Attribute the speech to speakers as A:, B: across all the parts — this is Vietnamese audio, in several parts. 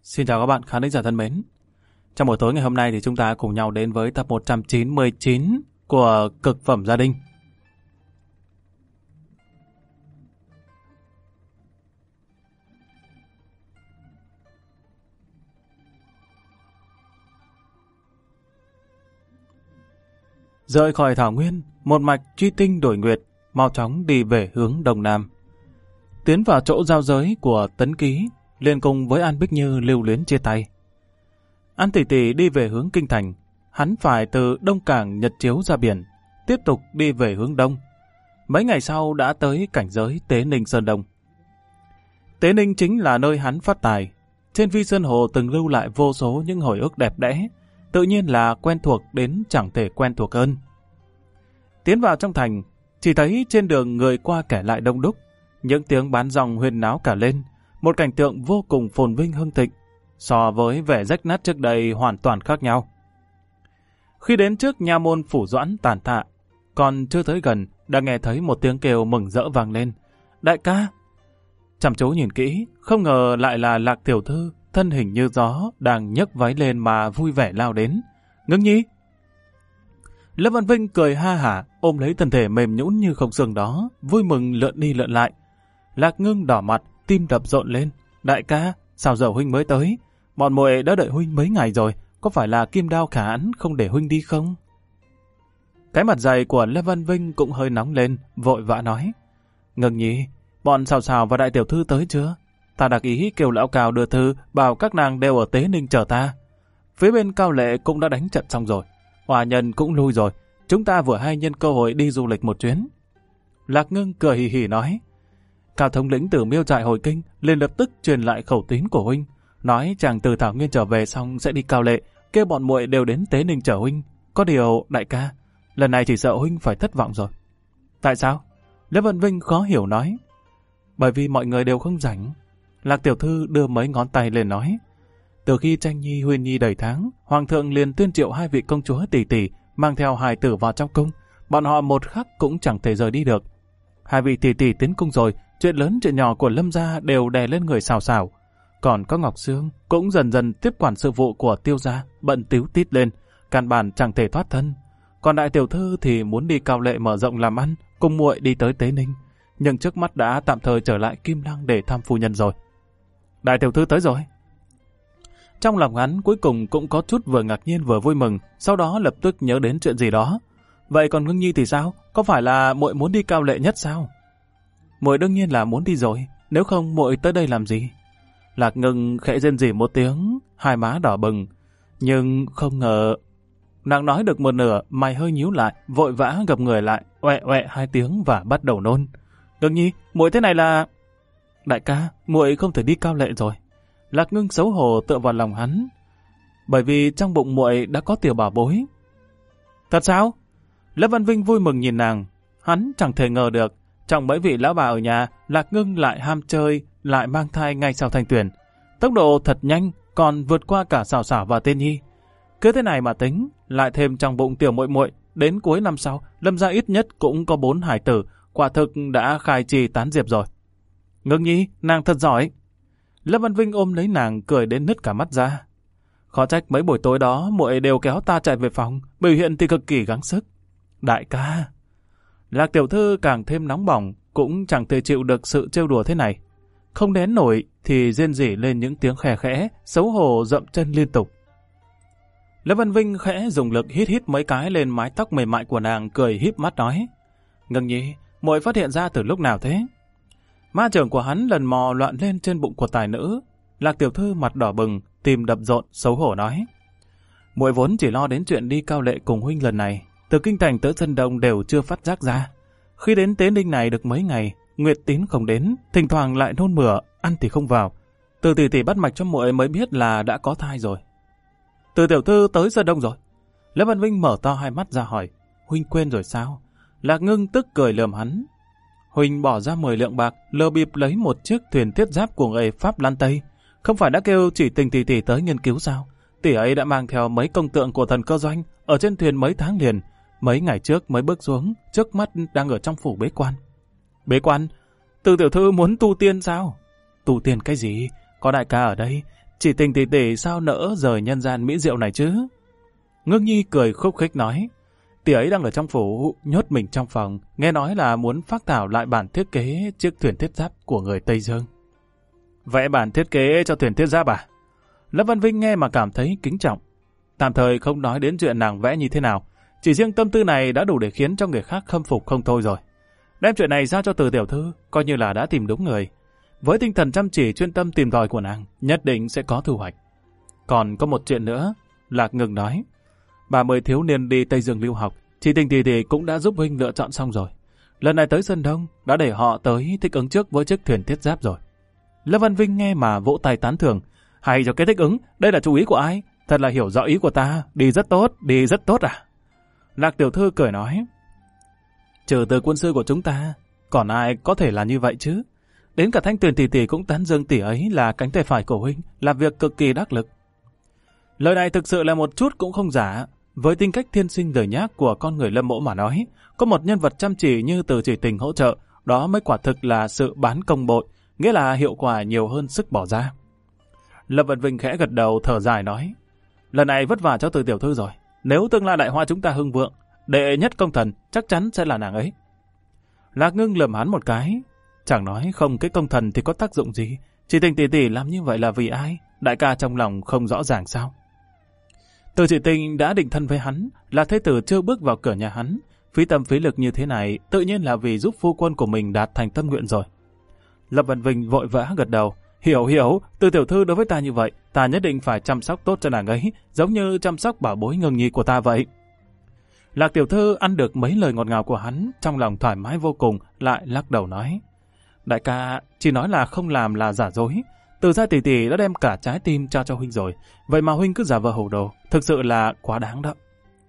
A: Xin chào các bạn khán thính giả thân mến. Trong buổi tối ngày hôm nay thì chúng ta cùng nhau đến với tập 199 của Cực phẩm gia đình. Rời khỏi thảo nguyên, một mạch truy tinh đổi nguyệt, mau chóng đi về hướng đông nam. Tiến vào chỗ giao giới của Tấn Ký, liền cùng với An Bích Như lưu luyến chia tay. An tỷ tỷ đi về hướng kinh thành, hắn phải từ Đông Cảng Nhật Chiếu ra biển, tiếp tục đi về hướng đông. Mấy ngày sau đã tới cảnh giới Tế Ninh Sơn Đông. Tế Ninh chính là nơi hắn phát tài. Trên Vi Sơn Hồ từng lưu lại vô số những hồi ức đẹp đẽ, tự nhiên là quen thuộc đến chẳng thể quen thuộc hơn. Tiến vào trong thành, chỉ thấy trên đường người qua kẻ lại đông đúc, những tiếng bán rong huyên náo cả lên, một cảnh tượng vô cùng phồn vinh hưng thịnh, so với vẻ rách nát trước đây hoàn toàn khác nhau. Khi đến trước nha môn phủ Doãn Tản Thạ, còn chưa tới gần, đã nghe thấy một tiếng kêu mừng rỡ vang lên. Đại ca! Chăm chú nhìn kỹ, không ngờ lại là Lạc tiểu thư, thân hình như gió, đang nhấc váy lên mà vui vẻ lao đến. Ngưng nhi! Lâm Văn Vinh cười ha hả, ôm lấy thân thể mềm nhũn như không xương đó, vui mừng lượn đi lượn lại. Lạc Ngưng đỏ mặt, tim đập rộn lên. Đại ca, sao giờ huynh mới tới? Bọn muội đã đợi huynh mấy ngày rồi, có phải là Kim Đao khả ẵn không để huynh đi không? Cái mặt dày của Lâm Văn Vinh cũng hơi nóng lên, vội vã nói. Ngưng nhi, bọn Sào Sào và đại tiểu thư tới chưa? Ta đặc ý kêu lão Cao đưa thư, bảo các nàng đều ở Tế Ninh chờ ta. Phía bên Cao Lệ cũng đã đánh trận xong rồi, Hòa Nhân cũng lui rồi, chúng ta vừa hay nhân cơ hội đi du lịch một chuyến. Lạc Ngưng cười hì hì nói. Cao thống lĩnh từ Miêu Trại hồi kinh liền lập tức truyền lại khẩu tín của huynh, nói chàng từ Thảo Nguyên trở về xong sẽ đi Cao Lệ, kêu bọn muội đều đến Tế Ninh chờ huynh. Có điều, đại ca, lần này chỉ sợ huynh phải thất vọng rồi. Tại sao? Lê Văn Vinh khó hiểu nói. Bởi vì mọi người đều không rảnh. Lạc tiểu thư đưa mấy ngón tay lên nói. Từ khi Tranh Nhi Huyên Nhi đầy tháng, Hoàng thượng liền tuyên triệu 2 vị công chúa tỷ tỷ mang theo hài tử vào trong cung. Bọn họ một khắc cũng chẳng thể rời đi được. 2 vị tỷ tỷ tiến cung rồi, chuyện lớn chuyện nhỏ của Lâm gia đều đè lên người Sào Sào. Còn có Ngọc Sương cũng dần dần tiếp quản sự vụ của Tiêu gia, bận tíu tít lên, căn bản chẳng thể thoát thân. Còn đại tiểu thư thì muốn đi Cao Lệ mở rộng làm ăn, cùng muội đi tới Tế Ninh, nhưng trước mắt đã tạm thời trở lại Kim Lăng để thăm phu nhân rồi. Đại tiểu thư tới rồi. Trong lòng hắn cuối cùng cũng có chút vừa ngạc nhiên vừa vui mừng, sau đó lập tức nhớ đến chuyện gì đó. Vậy còn Ngưng nhi thì sao? Có phải là muội muốn đi Cao Lệ nhất sao? Muội đương nhiên là muốn đi rồi, nếu không muội tới đây làm gì? Lạc Ngưng khẽ rên rỉ một tiếng, hai má đỏ bừng, nhưng không ngờ. Nàng nói được một nửa, mày hơi nhíu lại, vội vã gập người lại, oẹ oẹ 2 tiếng và bắt đầu nôn. Ngưng nhi, muội thế này là... Đại ca, muội không thể đi Cao Lệ rồi. Lạc Ngưng xấu hổ tựa vào lòng hắn, bởi vì trong bụng muội đã có tiểu bảo bối. Thật sao? Lâm Văn Vinh vui mừng nhìn nàng, hắn chẳng thể ngờ được, trong mấy vị lão bà ở nhà, Lạc Ngưng lại ham chơi, lại mang thai ngay sau thanh tuyển. Tốc độ thật nhanh, còn vượt qua cả Sào Sào và Tiên Nhi. Cứ thế này mà tính, lại thêm trong bụng tiểu muội muội, đến cuối năm sau, Lâm gia ít nhất cũng có 4 hải tử, quả thực đã khai trì tán diệp rồi. Ngưng nhi, nàng thật giỏi. Lâm Văn Vinh ôm lấy nàng cười đến nứt cả mắt ra. Khó trách mấy buổi tối đó muội đều kéo ta chạy về phòng, biểu hiện thì cực kỳ gắng sức. Đại ca. Lạc tiểu thư càng thêm nóng bỏng, cũng chẳng thể chịu được sự trêu đùa thế này. Không nén nổi thì rên rỉ lên những tiếng khè khẽ, xấu hổ dậm chân liên tục. Lâm Văn Vinh khẽ dùng lực hít hít mấy cái lên mái tóc mềm mại của nàng, cười híp mắt nói. Ngưng nhi, muội phát hiện ra từ lúc nào thế? Ma trưởng của hắn lần mò loạn lên trên bụng của tài nữ. Lạc tiểu thư mặt đỏ bừng, tim đập rộn, xấu hổ nói. Muội vốn chỉ lo đến chuyện đi Cao Lệ cùng huynh lần này, từ kinh thành tới Sơn Đông đều chưa phát giác ra. Khi đến Tế Ninh này được mấy ngày, Nguyệt Tín không đến, thỉnh thoảng lại nôn mửa, ăn thì không vào. Từ tỷ tỷ bắt mạch cho muội mới biết là đã có thai rồi. Từ tiểu thư tới Sơn Đông rồi. Lâm Văn Vinh mở to hai mắt ra hỏi, huynh quên rồi sao? Lạc Ngưng tức cười lườm hắn. Huynh bỏ ra 10 lượng bạc, lờ bịp lấy một chiếc thuyền thiết giáp của người Pháp Lan Tây. Không phải đã kêu chỉ tình tỷ tỷ tới nghiên cứu sao? Tỷ ấy đã mang theo mấy công tượng của thần cơ doanh ở trên thuyền mấy tháng liền. Mấy ngày trước mới bước xuống, trước mắt đang ở trong phủ bế quan. Bế quan? Từ tiểu thư muốn tu tiên sao? Tu tiên cái gì? Có đại ca ở đây, Chị Tình tỷ tỷ sao nỡ rời nhân gian mỹ diệu này chứ? Ngưng Nhi cười khúc khích nói, tỷ ấy đang ở trong phủ, nhốt mình trong phòng, nghe nói là muốn phác thảo lại bản thiết kế chiếc thuyền thiết giáp của người Tây Dương. Vẽ bản thiết kế cho thuyền thiết giáp à? Lâm Văn Vinh nghe mà cảm thấy kính trọng. Tạm thời không nói đến chuyện nàng vẽ như thế nào, chỉ riêng tâm tư này đã đủ để khiến cho người khác khâm phục không thôi rồi. Đem chuyện này giao cho Từ tiểu thư, coi như là đã tìm đúng người. Với tinh thần chăm chỉ chuyên tâm tìm tòi của nàng, nhất định sẽ có thu hoạch. Còn có một chuyện nữa, Lạc Ngưng nói. 30 thiếu niên đi Tây Dương lưu học, chị Tình tỷ tỷ cũng đã giúp huynh lựa chọn xong rồi. Lần này tới Sơn Đông, đã để họ tới thích ứng trước với chiếc thuyền thiết giáp rồi. Lâm Văn Vinh nghe mà vỗ tay tán thưởng. Hay cho cái thích ứng, đây là chú ý của ai? Thật là hiểu rõ ý của ta, đi rất tốt à? Lạc tiểu thư cười nói. Trừ từ quân sư của chúng ta, còn ai có thể là như vậy chứ? Đến cả Thanh Tuyền tỷ tỷ cũng tán dương tỷ ấy là cánh tay phải của huynh, làm việc cực kỳ đắc lực. Lời này thực sự là một chút cũng không giả. Với tính cách thiên sinh đời nhác của con người Lâm Mỗ mà nói, có một nhân vật chăm chỉ như Từ Chỉ Tình hỗ trợ, đó mới quả thực là sự bán công bội, nghĩa là hiệu quả nhiều hơn sức bỏ ra. Lâm Văn Vinh khẽ gật đầu thở dài nói, lần này vất vả cho Từ tiểu thư rồi. Nếu tương lai đại hoa chúng ta hưng vượng, đệ nhất công thần chắc chắn sẽ là nàng ấy. Lạc Ngưng lườm hắn một cái, chẳng nói không cái công thần thì có tác dụng gì. Chỉ Tình tỷ tỷ làm như vậy là vì ai? Đại ca trong lòng không rõ ràng sao? Từ Chỉ Tình đã định thân với hắn, là thế tử chưa bước vào cửa nhà hắn. Phí tâm phí lực như thế này tự nhiên là vì giúp phu quân của mình đạt thành tâm nguyện rồi. Lâm Văn Vinh vội vã gật đầu. Hiểu, Từ tiểu thư đối với ta như vậy, ta nhất định phải chăm sóc tốt cho nàng ấy, giống như chăm sóc bảo bối Ngưng Nhi của ta vậy. Lạc tiểu thư ăn được mấy lời ngọt ngào của hắn, trong lòng thoải mái vô cùng, lại lắc đầu nói. Đại ca, chỉ nói là không làm là giả dối. Từ gia tỷ tỷ đã đem cả trái tim trao cho huynh rồi, vậy mà huynh cứ giả vờ hồ đồ, thực sự là quá đáng đó.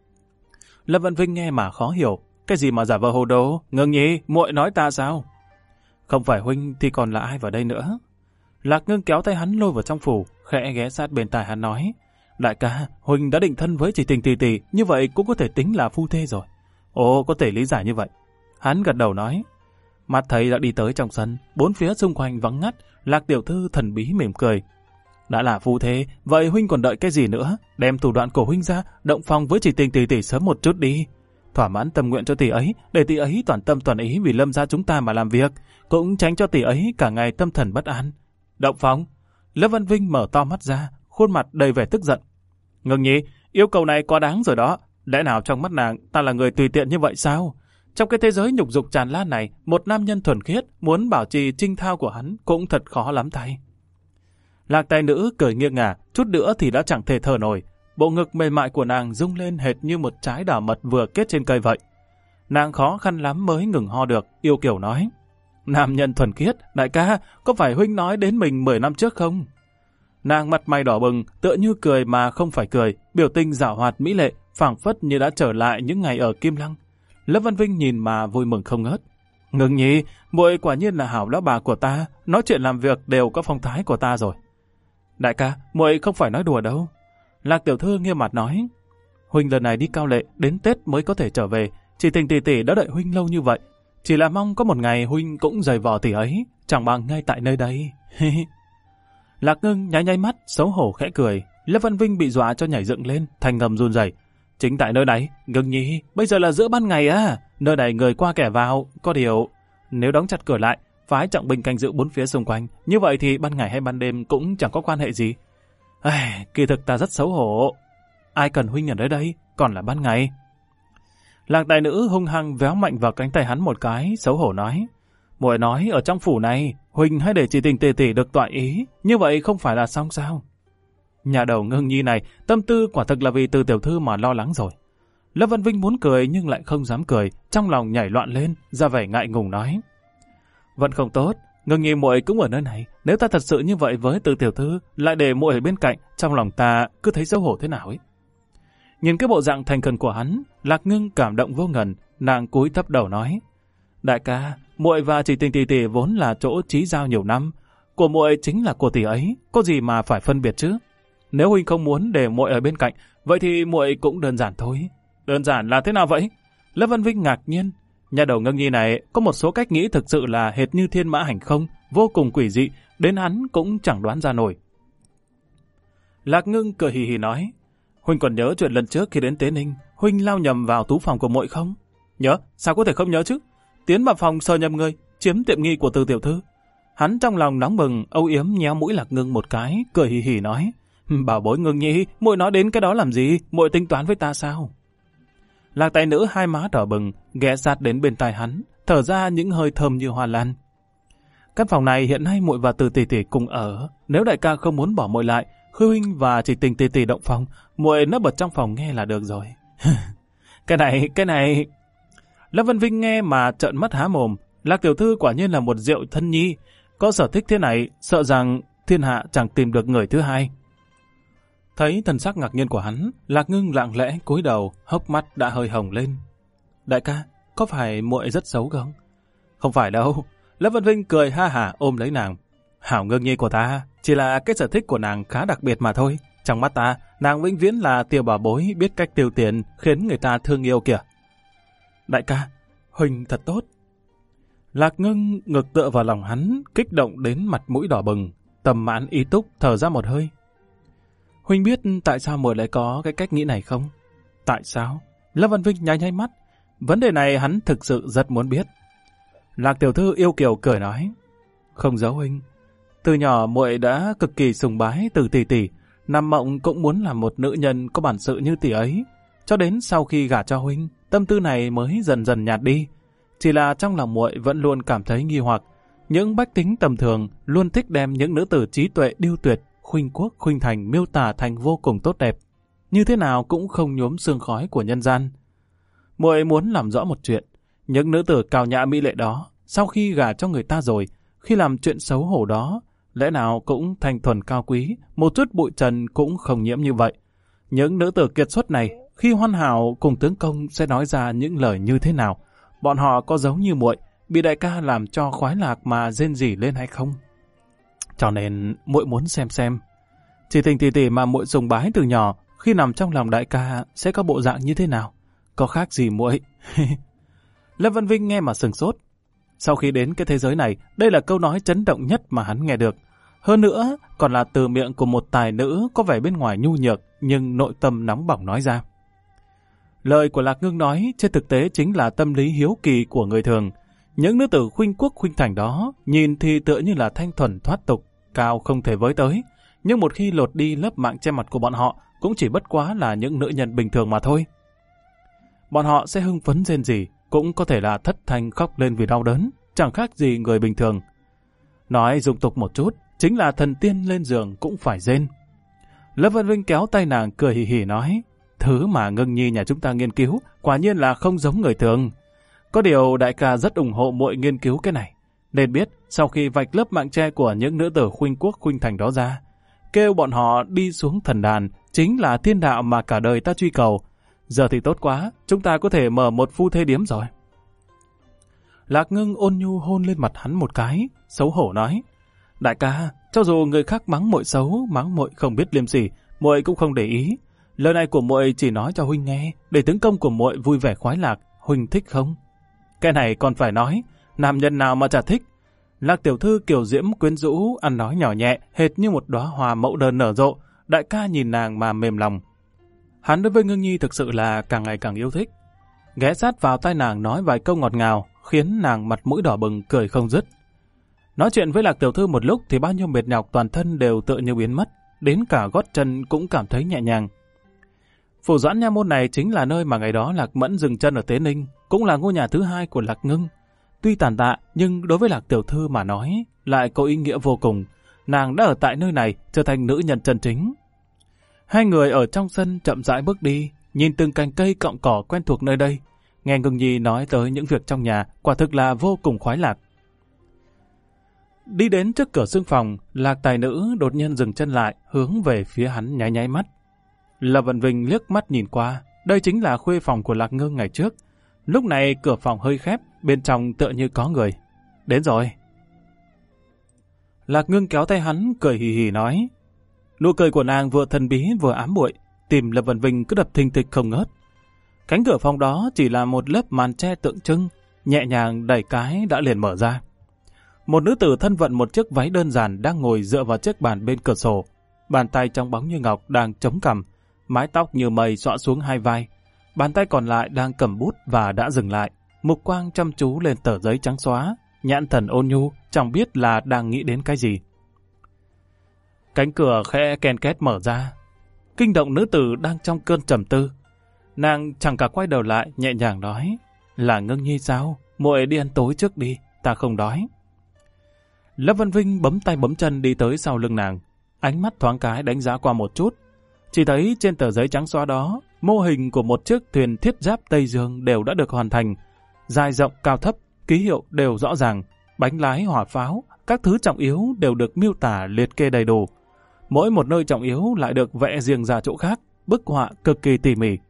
A: Lâm Văn Vinh nghe mà khó hiểu, cái gì mà giả vờ hồ đồ? Ngưng Nhi, muội nói ta sao? Không phải huynh thì còn là ai vào đây nữa? Lạc Ngưng kéo tay hắn lôi vào trong phủ, khẽ ghé sát bên tai hắn nói. Đại ca, huynh đã định thân với Chỉ Tình tỷ tỷ, như vậy cũng có thể tính là phu thê rồi. Ồ, có thể lý giải như vậy. Hắn gật đầu nói. Mắt thấy đã đi tới trong sân, bốn phía xung quanh vắng ngắt, Lạc tiểu thư thần bí mỉm cười. Đã là phu thê, vậy huynh còn đợi cái gì nữa? Đem thủ đoạn của huynh ra, động phòng với Chỉ Tình tỷ tỷ sớm một chút đi. Thỏa mãn tâm nguyện cho tỷ ấy, để tỷ ấy toàn tâm toàn ý vì Lâm gia chúng ta mà làm việc, cũng tránh cho tỷ ấy cả ngày tâm thần bất an. Động phòng. Lâm Văn Vinh mở to mắt ra, khuôn mặt đầy vẻ tức giận. Ngưng Nhi, yêu cầu này quá đáng rồi đó. Lẽ nào trong mắt nàng ta là người tùy tiện như vậy sao? Trong cái thế giới nhục dục tràn lan này, một nam nhân thuần khiết muốn bảo trì trinh thao của hắn cũng thật khó lắm thay. Lạc tài nữ cười nghiêng ngả, chút nữa thì đã chẳng thể thở nổi. Bộ ngực mềm mại của nàng rung lên hệt như một trái đào mật vừa kết trên cây vậy. Nàng khó khăn lắm mới ngừng ho được, yêu kiều nói. Nam nhân thuần khiết, đại ca, có phải huynh nói đến mình 10 năm trước không? Nàng mặt mày đỏ bừng, tựa như cười mà không phải cười, biểu tình giảo hoạt mỹ lệ, phảng phất như đã trở lại những ngày ở Kim Lăng. Lâm Văn Vinh nhìn mà vui mừng không ngớt. Ngưng Nhi, muội quả nhiên là hảo lão bà của ta, nói chuyện làm việc đều có phong thái của ta rồi. Đại ca, muội không phải nói đùa đâu. Lạc tiểu thư nghiêm mặt nói. Huynh lần này đi Cao Lệ, đến Tết mới có thể trở về. Chỉ Tình tỷ tỷ đã đợi huynh lâu như vậy. Chỉ là mong có một ngày huynh cũng giày vò tỷ ấy, chẳng bằng ngay tại nơi đây. Lạc Ngưng nháy mắt, xấu hổ khẽ cười. Lâm Văn Vinh bị dọa cho nhảy dựng lên, thành ngầm run rẩy. Chính tại nơi này, Ngưng Nhi, bây giờ là giữa ban ngày à? Nơi này người qua kẻ vào, có điều nếu đóng chặt cửa lại, phái trọng binh canh giữ bốn phía xung quanh, như vậy thì ban ngày hay ban đêm cũng chẳng có quan hệ gì. Kỳ thực ta rất xấu hổ. Ai cần huynh ở nơi đây, còn là ban ngày. Lạc tài nữ hung hăng véo mạnh vào cánh tay hắn một cái, xấu hổ nói. Muội nói ở trong phủ này, huynh hãy để Chỉ Tình tỷ tỷ được tọa ý, như vậy không phải là xong sao? Nhà đầu Ngưng Nhi này, tâm tư quả thực là vì Từ tiểu thư mà lo lắng rồi. Lâm Văn Vinh muốn cười nhưng lại không dám cười, trong lòng nhảy loạn lên, ra vẻ ngại ngùng nói. Vẫn không tốt, Ngưng Nhi muội cũng ở nơi này, nếu ta thật sự như vậy với Từ tiểu thư, lại để muội ở bên cạnh, trong lòng ta cứ thấy xấu hổ thế nào ấy. Nhìn cái bộ dạng thành khẩn của hắn, Lạc Ngưng cảm động vô ngần, nàng cúi thấp đầu nói. Đại ca, muội và Chỉ Tình tỷ tỷ vốn là chỗ chí giao nhiều năm, của muội chính là của tỷ ấy, có gì mà phải phân biệt chứ? Nếu huynh không muốn để muội ở bên cạnh, vậy thì muội cũng đơn giản thôi. Đơn giản là thế nào vậy? Lâm Văn Vinh ngạc nhiên. Nhà đầu Ngưng Nhi này có một số cách nghĩ thực sự là hệt như thiên mã hành không, vô cùng quỷ dị, đến hắn cũng chẳng đoán ra nổi. Lạc Ngưng cười hì hì nói, huynh còn nhớ chuyện lần trước khi đến Tế Ninh, huynh lao nhầm vào tú phòng của muội không? Nhớ, sao có thể không nhớ chứ? Tiến vào phòng sờ nhầm người, chiếm tiện nghi của Từ tiểu thư. Hắn trong lòng nóng bừng, âu yếm nhéo mũi Lạc Ngưng một cái, cười hì hì nói, bảo bối Ngưng nhi, muội nói đến cái đó làm gì? Muội tính toán với ta sao? Lạc tài nữ hai má đỏ bừng, ghé sát đến bên tai hắn, thở ra những hơi thơm như hoa lan. Căn phòng này hiện nay muội và Từ tỷ tỷ cùng ở, nếu đại ca không muốn bỏ muội lại, Khư huynh và chỉ Tình tỷ tỷ động phòng, muội nấp ở trong phòng nghe là được rồi. Cái này... Lâm Vân Vinh nghe mà trợn mắt há mồm. Lạc tiểu thư quả nhiên là một diệu thân nhi, có sở thích thế này, sợ rằng thiên hạ chẳng tìm được người thứ hai. Thấy thần sắc ngạc nhiên của hắn, Lạc Ngưng lặng lẽ cúi đầu, hốc mắt đã hơi hồng lên. Đại ca, có phải muội rất xấu không? Không phải đâu. Lâm Vân Vinh cười ha hả ôm lấy nàng. Hảo Ngưng nhi của ta, chỉ là cái sở thích của nàng khá đặc biệt mà thôi. Trong mắt ta, nàng vĩnh viễn là tiểu bảo bối biết cách tiêu tiền, khiến người ta thương yêu kìa. Đại ca, huynh thật tốt. Lạc Ngưng ngực tựa vào lòng hắn, kích động đến mặt mũi đỏ bừng, tầm mãn ý túc thở ra một hơi. Huynh biết tại sao muội lại có cái cách nghĩ này không? Tại sao? Lâm Văn Vinh nháy mắt. Vấn đề này hắn thực sự rất muốn biết. Lạc tiểu thư yêu kiều cười nói, không giấu huynh. Từ nhỏ muội đã cực kỳ sùng bái Từ tỷ tỷ, nằm mộng cũng muốn làm một nữ nhân có bản sự như tỷ ấy. Cho đến sau khi gả cho huynh, tâm tư này mới dần dần nhạt đi. Chỉ là trong lòng muội vẫn luôn cảm thấy nghi hoặc. Những bách tính tầm thường luôn thích đem những nữ tử trí tuệ điêu tuyệt, khuynh quốc khuynh thành miêu tả thành vô cùng tốt đẹp. Như thế nào cũng không nhuốm sương khói của nhân gian. Muội muốn làm rõ một chuyện. Những nữ tử cao nhã mỹ lệ đó, sau khi gả cho người ta rồi, khi làm chuyện xấu hổ đó, lẽ nào cũng thanh thuần cao quý, một chút bụi trần cũng không nhiễm như vậy. Những nữ tử kiệt xuất này, khi hoàn hảo cùng tướng công sẽ nói ra những lời như thế nào? Bọn họ có giống như muội, bị đại ca làm cho khoái lạc mà rên rỉ lên hay không? Cho nên muội muốn xem. Chỉ Tình tỷ tỷ mà muội sùng bái từ nhỏ, khi nằm trong lòng đại ca sẽ có bộ dạng như thế nào? Có khác gì muội? Lâm Văn Vinh nghe mà sừng sốt. Sau khi đến cái thế giới này, đây là câu nói chấn động nhất mà hắn nghe được. Hơn nữa, còn là từ miệng của một tài nữ có vẻ bên ngoài nhu nhược, nhưng nội tâm nóng bỏng nói ra. Lời của Lạc Ngưng nói trên thực tế chính là tâm lý hiếu kỳ của người thường. Những nữ tử khuynh quốc khuynh thành đó, nhìn thì tựa như là thanh thuần thoát tục, cao không thể với tới. Nhưng một khi lột đi lớp mạng che mặt của bọn họ, cũng chỉ bất quá là những nữ nhân bình thường mà thôi. Bọn họ sẽ hưng phấn rên rỉ, cũng có thể là thất thanh khóc lên vì đau đớn, chẳng khác gì người bình thường. Nói dụng tục một chút, chính là thần tiên lên giường cũng phải rên. Lâm Văn Vinh kéo tay nàng cười hì hì nói, thứ mà Ngưng nhi nhà chúng ta nghiên cứu, quả nhiên là không giống người thường. Có điều đại ca rất ủng hộ muội nghiên cứu cái này. Nên biết, sau khi vạch lớp mạng che của những nữ tử khuynh quốc khuynh thành đó ra, kêu bọn họ đi xuống thần đàn, chính là thiên đạo mà cả đời ta truy cầu. Giờ thì tốt quá, chúng ta có thể mở một phu thê điếm rồi. Lạc Ngưng ôn nhu hôn lên mặt hắn một cái, xấu hổ nói, đại ca, cho dù người khác mắng muội xấu, mắng muội không biết liêm sỉ, muội cũng không để ý. Lời này của muội chỉ nói cho huynh nghe, để tướng công của muội vui vẻ khoái lạc, huynh thích không? Cái này còn phải nói, nam nhân nào mà chả thích. Lạc tiểu thư kiều diễm quyến rũ, ăn nói nhỏ nhẹ, hệt như một đóa hoa mẫu đơn nở rộ. Đại ca nhìn nàng mà mềm lòng. Hắn đối với Ngưng nhi thực sự là càng ngày càng yêu thích. Ghé sát vào tai nàng nói vài câu ngọt ngào, khiến nàng mặt mũi đỏ bừng cười không dứt. Nói chuyện với Lạc tiểu thư một lúc thì bao nhiêu mệt nhọc toàn thân đều tựa như biến mất, đến cả gót chân cũng cảm thấy nhẹ nhàng. Phủ Doãn Nha Môn này chính là nơi mà ngày đó Lạc Mẫn dừng chân ở Tế Ninh, cũng là ngôi nhà thứ hai của Lạc Ngưng. Tuy tàn tạ, nhưng đối với Lạc tiểu thư mà nói, lại có ý nghĩa vô cùng. Nàng đã ở tại nơi này, trở thành nữ nhân chân chính. Hai người ở trong sân chậm rãi bước đi, nhìn từng cành cây cọng cỏ quen thuộc nơi đây. Nghe Ngưng nhi nói tới những việc trong nhà, quả thực là vô cùng khoái lạc. Đi đến trước cửa xương phòng, Lạc tài nữ đột nhiên dừng chân lại, hướng về phía hắn nháy mắt. Lâm Văn Vinh liếc mắt nhìn qua, đây chính là khuê phòng của Lạc Ngưng ngày trước. Lúc này cửa phòng hơi khép, bên trong tựa như có người. Đến rồi. Lạc Ngưng kéo tay hắn, cười hì hì nói. Nụ cười của nàng vừa thần bí vừa ám muội, tim Lâm Văn Vinh cứ đập thình thịch không ngớt. Cánh cửa phòng đó chỉ là một lớp màn che tượng trưng, nhẹ nhàng đẩy cái đã liền mở ra. Một nữ tử thân vận một chiếc váy đơn giản đang ngồi dựa vào chiếc bàn bên cửa sổ. bàn tay trong bóng như ngọc đang chống cằm, mái tóc như mây xõa xuống hai vai. Bàn tay còn lại đang cầm bút và đã dừng lại, mục quang chăm chú lên tờ giấy trắng xóa, nhãn thần ôn nhu, chẳng biết là đang nghĩ đến cái gì. Cánh cửa khẽ ken két mở ra, kinh động nữ tử đang trong cơn trầm tư. Nàng chẳng cả quay đầu lại, nhẹ nhàng nói, là Ngưng Nhi sao? Muội đi ăn tối trước đi, ta không đói. Lâm Vân Vinh bấm tay bấm chân đi tới sau lưng nàng, ánh mắt thoáng cái đánh giá qua một chút. Chỉ thấy trên tờ giấy trắng xóa đó, mô hình của một chiếc thuyền thiết giáp Tây Dương đều đã được hoàn thành. Dài rộng cao thấp, ký hiệu đều rõ ràng, bánh lái hỏa pháo, các thứ trọng yếu đều được miêu tả liệt kê đầy đủ. Mỗi một nơi trọng yếu lại được vẽ riêng ra chỗ khác, bức họa cực kỳ tỉ mỉ.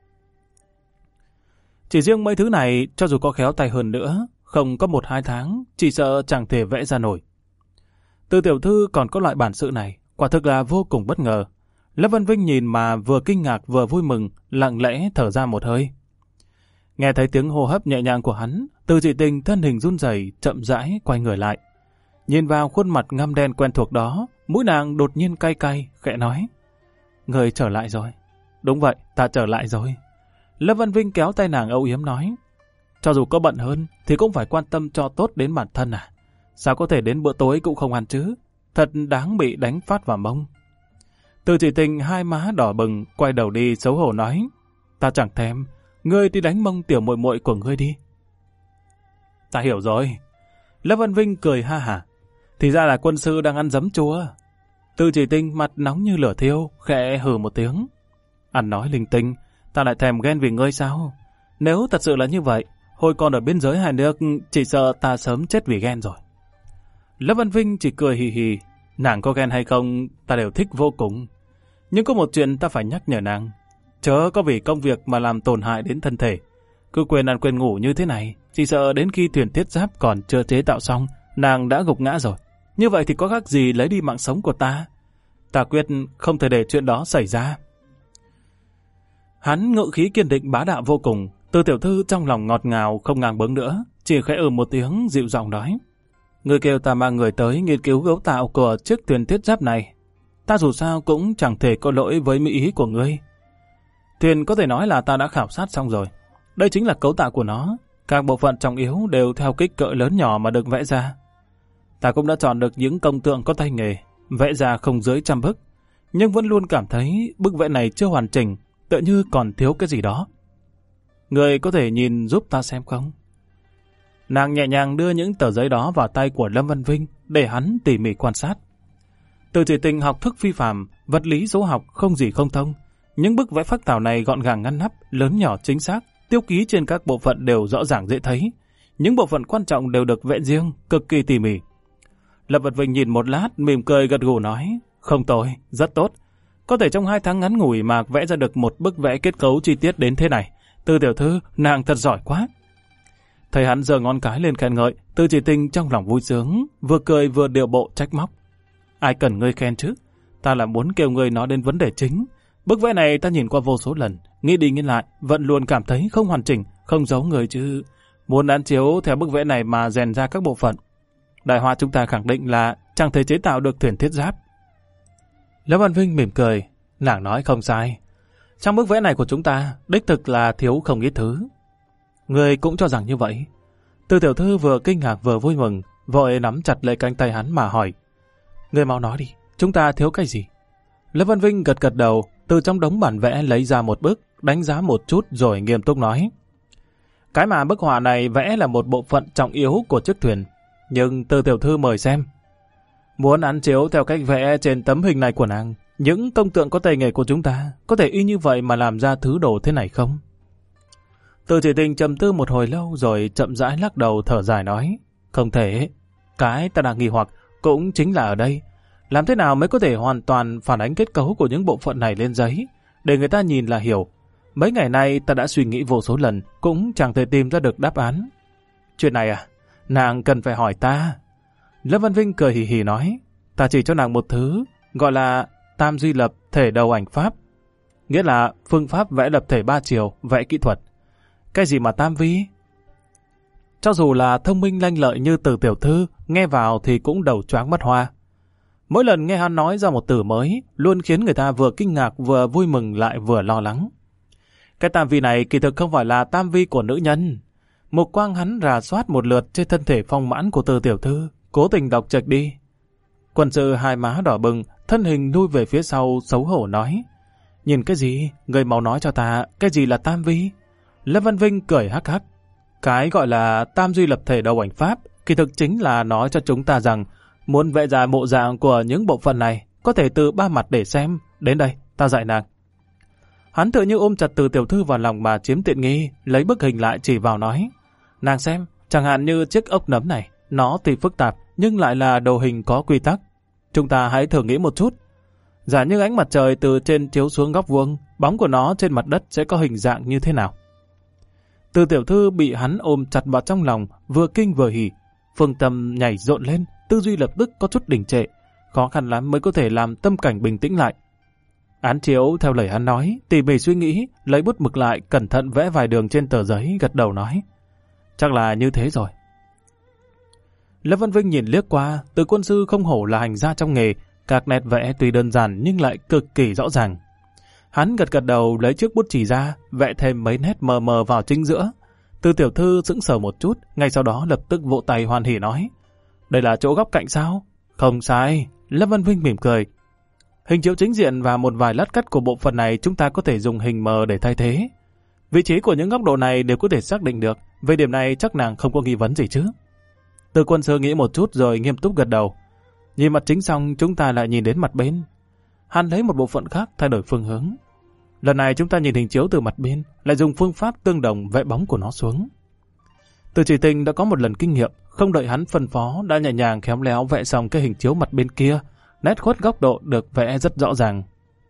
A: Chỉ riêng mấy thứ này, cho dù có khéo tay hơn nữa, không có 1-2 tháng, chỉ sợ chẳng thể vẽ ra nổi. Từ tiểu thư còn có loại bản sự này, quả thực là vô cùng bất ngờ. Lâm Vân Vinh nhìn mà vừa kinh ngạc vừa vui mừng, lặng lẽ thở ra một hơi. Nghe thấy tiếng hô hấp nhẹ nhàng của hắn, Từ Chỉ Tình thân hình run rẩy chậm rãi quay người lại. Nhìn vào khuôn mặt ngăm đen quen thuộc đó, mũi nàng đột nhiên cay cay, khẽ nói, người trở lại rồi. Đúng vậy, ta trở lại rồi. Lâm Vân Vinh kéo tay nàng âu yếm nói, cho dù có bận hơn thì cũng phải quan tâm cho tốt đến bản thân à. Sao có thể đến bữa tối cũng không ăn chứ? Thật đáng bị đánh phát vào mông. Từ Chỉ Tình hai má đỏ bừng, quay đầu đi xấu hổ nói, ta chẳng thèm, ngươi đi đánh mông tiểu muội muội của ngươi đi. Ta hiểu rồi. Lâm Vân Vinh cười ha hả, thì ra là quân sư đang ăn giấm chua. Từ Chỉ Tình mặt nóng như lửa thiêu, khẽ hừ một tiếng. Ăn nói linh tinh, ta lại thèm ghen vì ngươi sao? Nếu thật sự là như vậy, hồi còn ở biên giới hai nước, chỉ sợ ta sớm chết vì ghen rồi. Lâm Vân Vinh chỉ cười hì hì, nàng có ghen hay không, ta đều thích vô cùng. Nhưng có một chuyện ta phải nhắc nhở nàng, chớ có vì công việc mà làm tổn hại đến thân thể. Cứ quên ăn quên ngủ như thế này, chỉ sợ đến khi thuyền thiết giáp còn chưa chế tạo xong, nàng đã gục ngã rồi. Như vậy thì có khác gì lấy đi mạng sống của ta? Ta quyết không thể để chuyện đó xảy ra. Hắn ngự khí kiên định bá đạo vô cùng, Từ tiểu thư trong lòng ngọt ngào không ngang bướng nữa, chỉ khẽ một tiếng dịu giọng nói, người kêu ta mang người tới nghiên cứu cấu tạo của chiếc thuyền thiết giáp này. Ta dù sao cũng chẳng thể có lỗi với mỹ ý của ngươi. Thuyền có thể nói là ta đã khảo sát xong rồi. Đây chính là cấu tạo của nó. Các bộ phận trọng yếu đều theo kích cỡ lớn nhỏ mà được vẽ ra. Ta cũng đã chọn được những công tượng có tay nghề, vẽ ra không dưới 100 bức, nhưng vẫn luôn cảm thấy bức vẽ này chưa hoàn chỉnh, tựa như còn thiếu cái gì đó. Người có thể nhìn giúp ta xem không? Nàng nhẹ nhàng đưa những tờ giấy đó vào tay của Lâm Vân Vinh để hắn tỉ mỉ quan sát. Từ Chỉ Tình học thức phi phàm, vật lý số học không gì không thông. Những bức vẽ phác thảo này gọn gàng ngăn nắp, lớn nhỏ chính xác, tiêu ký trên các bộ phận đều rõ ràng dễ thấy. Những bộ phận quan trọng đều được vẽ riêng, cực kỳ tỉ mỉ. Lâm Vân Vinh nhìn một lát, mỉm cười gật gù nói, không tồi, rất tốt. Có thể trong 2 tháng ngắn ngủi mà vẽ ra được một bức vẽ kết cấu chi tiết đến thế này. Từ tiểu thư, nàng thật giỏi quá. Thấy hắn giơ ngón cái lên khen ngợi, Từ Chỉ Tình trong lòng vui sướng, vừa cười vừa điệu bộ trách móc. Ai cần ngươi khen chứ? Ta là muốn kêu ngươi nói đến vấn đề chính. Bức vẽ này ta nhìn qua vô số lần, nghĩ đi nghĩ lại, vẫn luôn cảm thấy không hoàn chỉnh, không giấu người chứ. Muốn án chiếu theo bức vẽ này mà rèn ra các bộ phận. Đại họa chúng ta khẳng định là chẳng thể chế tạo được thuyền thiết giáp. Lâm Văn Vinh mỉm cười, nàng nói không sai. Trong bức vẽ này của chúng ta, đích thực là thiếu không ít thứ. Người cũng cho rằng như vậy. Từ tiểu thư vừa kinh ngạc vừa vui mừng, vội nắm chặt lấy cánh tay hắn mà hỏi. Người mau nói đi, chúng ta thiếu cái gì? Lâm Văn Vinh gật gật đầu, từ trong đống bản vẽ lấy ra một bức, đánh giá một chút rồi nghiêm túc nói. Cái mà bức họa này vẽ là một bộ phận trọng yếu của chiếc thuyền. Nhưng Từ tiểu thư mời xem. Muốn án chiếu theo cách vẽ trên tấm hình này của nàng, những công tượng có tay nghề của chúng ta có thể y như vậy mà làm ra thứ đồ thế này không? Từ Chỉ Tình trầm tư một hồi lâu rồi chậm rãi lắc đầu thở dài nói, không thể. Cái ta đang nghi hoặc cũng chính là ở đây. Làm thế nào mới có thể hoàn toàn phản ánh kết cấu của những bộ phận này lên giấy, để người ta nhìn là hiểu. Mấy ngày nay ta đã suy nghĩ vô số lần, cũng chẳng thể tìm ra được đáp án. Chuyện này à, nàng cần phải hỏi ta. Lâm Văn Vinh cười hì hì nói, ta chỉ cho nàng một thứ, gọi là tam duy lập thể đầu ảnh pháp. Nghĩa là phương pháp vẽ lập thể 3 chiều, vẽ kỹ thuật. Cái gì mà tam vi? Cho dù là thông minh lanh lợi như Từ tiểu thư, nghe vào thì cũng đầu choáng mất hoa. Mỗi lần nghe hắn nói ra một từ mới, luôn khiến người ta vừa kinh ngạc vừa vui mừng lại vừa lo lắng. Cái tam vi này kỳ thực không phải là tam vi của nữ nhân. Mục quang hắn rà soát một lượt trên thân thể phong mãn của Từ tiểu thư, cố tình đọc chệch đi. Quân sư hai má đỏ bừng, thân hình lui về phía sau xấu hổ nói: Nhìn cái gì? Người mau nói cho ta, cái gì là tam vi? Lâm Văn Vinh cười hắc hắc. Cái gọi là tam duy lập thể đầu ảnh pháp, kỳ thực chính là nói cho chúng ta rằng muốn vẽ ra bộ dạng của những bộ phận này, có thể từ ba mặt để xem. Đến đây, ta dạy nàng. Hắn tự như ôm chặt Từ tiểu thư vào lòng mà chiếm tiện nghi, lấy bức hình lại chỉ vào nói: Nàng xem, chẳng hạn như chiếc ốc nấm này, nó tuy phức tạp nhưng lại là đồ hình có quy tắc. Chúng ta hãy thử nghĩ một chút. Giả như ánh mặt trời từ trên chiếu xuống góc vuông, bóng của nó trên mặt đất sẽ có hình dạng như thế nào? Từ tiểu thư bị hắn ôm chặt vào trong lòng, vừa kinh vừa hỉ. Phương tâm nhảy rộn lên, tư duy lập tức có chút đình trệ. Khó khăn lắm mới có thể làm tâm cảnh bình tĩnh lại. Án chiếu theo lời hắn nói, tỉ mỉ suy nghĩ, lấy bút mực lại, cẩn thận vẽ vài đường trên tờ giấy, gật đầu nói: Chắc là như thế rồi. Lâm Văn Vinh nhìn liếc qua, Từ quân sư không hổ là hành gia trong nghề, các nét vẽ tuy đơn giản nhưng lại cực kỳ rõ ràng. Hắn gật gật đầu lấy chiếc bút chỉ ra, vẽ thêm mấy nét mờ mờ vào chính giữa. Từ tiểu thư sững sờ một chút, ngay sau đó lập tức vỗ tay hoan hỉ nói: Đây là chỗ góc cạnh sao? Không sai. Lâm Văn Vinh mỉm cười. Hình chiếu chính diện và một vài lát cắt của bộ phận này chúng ta có thể dùng hình mờ để thay thế. Vị trí của những góc độ này đều có thể xác định được. Về điểm này chắc nàng không có nghi vấn gì chứ? Từ quân sư nghĩ một chút rồi nghiêm túc gật đầu. Nhìn mặt chính xong chúng ta lại nhìn đến mặt bên. Hắn lấy một bộ phận khác thay đổi phương hướng. Lần này chúng ta nhìn hình chiếu từ mặt bên, lại dùng phương pháp tương đồng vẽ bóng của nó xuống. Từ Chỉ Tình đã có một lần kinh nghiệm, không đợi hắn phân phó đã nhẹ nhàng khéo léo vẽ xong cái hình chiếu mặt bên kia, nét khuất góc độ được vẽ rất rõ ràng.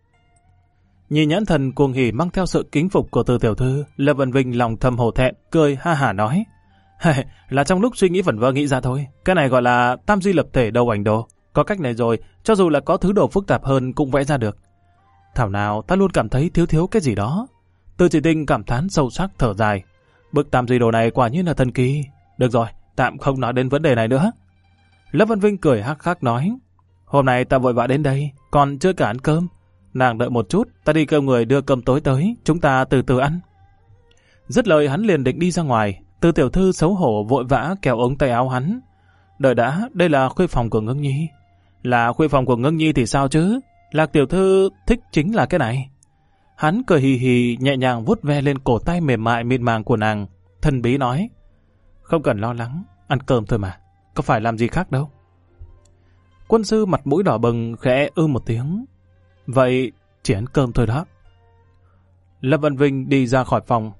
A: Nhìn nhãn thần cuồng hỉ mang theo sự kính phục của Từ tiểu thư, Lâm Văn Vinh lòng thầm hổ thẹn, cười ha hả nói: Là trong lúc suy nghĩ vẩn vơ nghĩ ra thôi, cái này gọi là tam duy lập thể đầu ảnh đồ. Có cách này rồi, cho dù là có thứ đồ phức tạp hơn cũng vẽ ra được. Thảo nào ta luôn cảm thấy thiếu cái gì đó. Từ Chỉ Tình cảm thán sâu sắc thở dài. Bức tam duy đồ này quả nhiên là thần kỳ. Được rồi, tạm không nói đến vấn đề này nữa. Lâm Văn Vinh cười hắc hắc nói: Hôm nay ta vội vã đến đây, còn chưa cả ăn cơm. Nàng đợi một chút, ta đi kêu người đưa cơm tối tới, chúng ta từ từ ăn. Dứt lời hắn liền định đi ra ngoài. Từ tiểu thư xấu hổ vội vã kéo ống tay áo hắn. Đợi đã, đây là khuê phòng của Ngưng Nhi. Là khuê phòng của Ngưng Nhi thì sao chứ? Lạc tiểu thư thích chính là cái này. Hắn cười hì hì nhẹ nhàng vuốt ve lên cổ tay mềm mại mịn màng của nàng. Thần bí nói: Không cần lo lắng, ăn cơm thôi mà, có phải làm gì khác đâu. Quân sư mặt mũi đỏ bừng khẽ một tiếng. Vậy chỉ ăn cơm thôi đó. Lâm Văn Vinh đi ra khỏi phòng.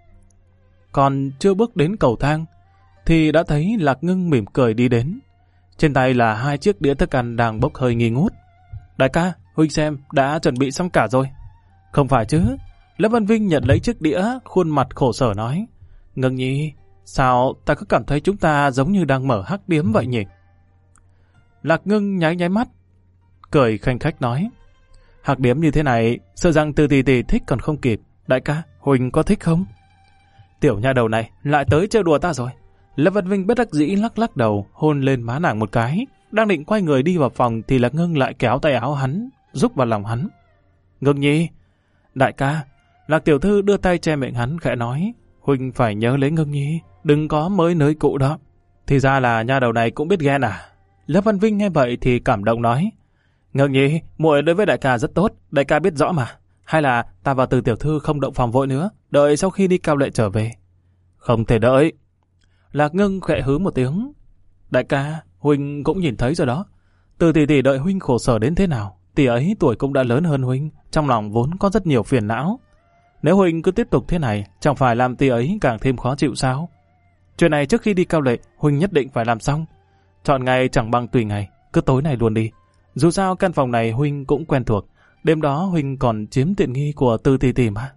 A: Còn chưa bước đến cầu thang thì đã thấy Lạc Ngưng mỉm cười đi đến. Trên tay là 2 chiếc đĩa thức ăn đang bốc hơi nghi ngút. Đại ca, huynh xem, đã chuẩn bị xong cả rồi. Không phải chứ. Lâm Văn Vinh nhận lấy chiếc đĩa, khuôn mặt khổ sở nói: Ngưng Nhi, sao ta cứ cảm thấy chúng ta giống như đang mở hắc điếm vậy nhỉ? Lạc Ngưng nháy nháy mắt, cười khanh khách nói: Hắc điếm như thế này, sợ rằng Từ tỷ tỷ thích còn không kịp. Đại ca, huynh có thích không? Tiểu nha đầu này lại tới trêu đùa ta rồi. Lâm Văn Vinh bất đắc dĩ lắc lắc đầu, hôn lên má nàng một cái. Đang định quay người đi vào phòng thì Lạc Ngưng lại kéo tay áo hắn, rúc vào lòng hắn. Ngưng Nhi, đại ca. Lạc tiểu thư đưa tay che miệng hắn khẽ nói: Huynh phải nhớ lấy Ngưng Nhi, đừng có mới nới cũ đó. Thì ra là nha đầu này cũng biết ghen à? Lâm Văn Vinh nghe vậy thì cảm động nói: Ngưng Nhi, muội đối với đại ca rất tốt, đại ca biết rõ mà. Hay là ta và Từ tiểu thư không động phòng vội nữa, đợi sau khi đi Cao Lệ trở về? Không thể đợi. Lạc Ngưng khẽ hứ một tiếng. Đại ca, huynh cũng nhìn thấy rồi đó. Từ tỷ tỷ đợi huynh khổ sở đến thế nào. Tỷ ấy tuổi cũng đã lớn hơn huynh, trong lòng vốn có rất nhiều phiền não. Nếu huynh cứ tiếp tục thế này, chẳng phải làm tỷ ấy càng thêm khó chịu sao? Chuyện này trước khi đi Cao Lệ, huynh nhất định phải làm xong. Chọn ngày chẳng bằng tùy ngày, cứ tối này luôn đi. Dù sao căn phòng này huynh cũng quen thuộc, đêm đó huynh còn chiếm tiện nghi của Từ tỷ tỷ mà.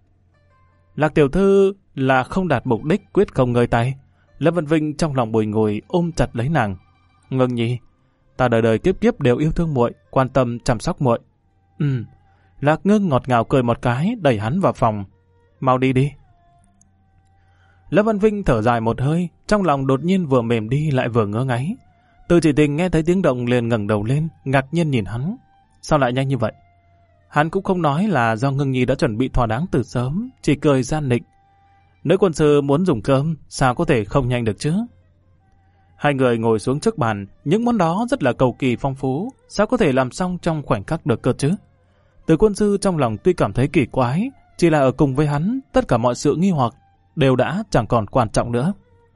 A: Lạc tiểu thư là không đạt mục đích quyết không ngơi tay. Lâm Văn Vinh trong lòng bồi ngồi ôm chặt lấy nàng. Ngưng Nhi, ta đời đời kiếp kiếp đều yêu thương muội, quan tâm chăm sóc muội. Lạc Ngưng ngọt ngào cười một cái, đẩy hắn vào phòng. Mau đi đi. Lâm Văn Vinh thở dài một hơi, trong lòng đột nhiên vừa mềm đi lại vừa ngứa ngáy. Từ Chỉ Tình nghe thấy tiếng động liền ngẩng đầu lên, ngạc nhiên nhìn hắn. Sao lại nhanh như vậy? Hắn cũng không nói là do Ngưng Nhi đã chuẩn bị thỏa đáng từ sớm, chỉ cười gian nịnh. Nữ quân sư muốn dùng cơm, sao có thể không nhanh được chứ? Hai người ngồi xuống trước bàn, những món đó rất là cầu kỳ phong phú, sao có thể làm xong trong khoảnh khắc được cơ chứ? Từ quân sư trong lòng tuy cảm thấy kỳ quái, chỉ là ở cùng với hắn, tất cả mọi sự nghi hoặc đều đã chẳng còn quan trọng nữa.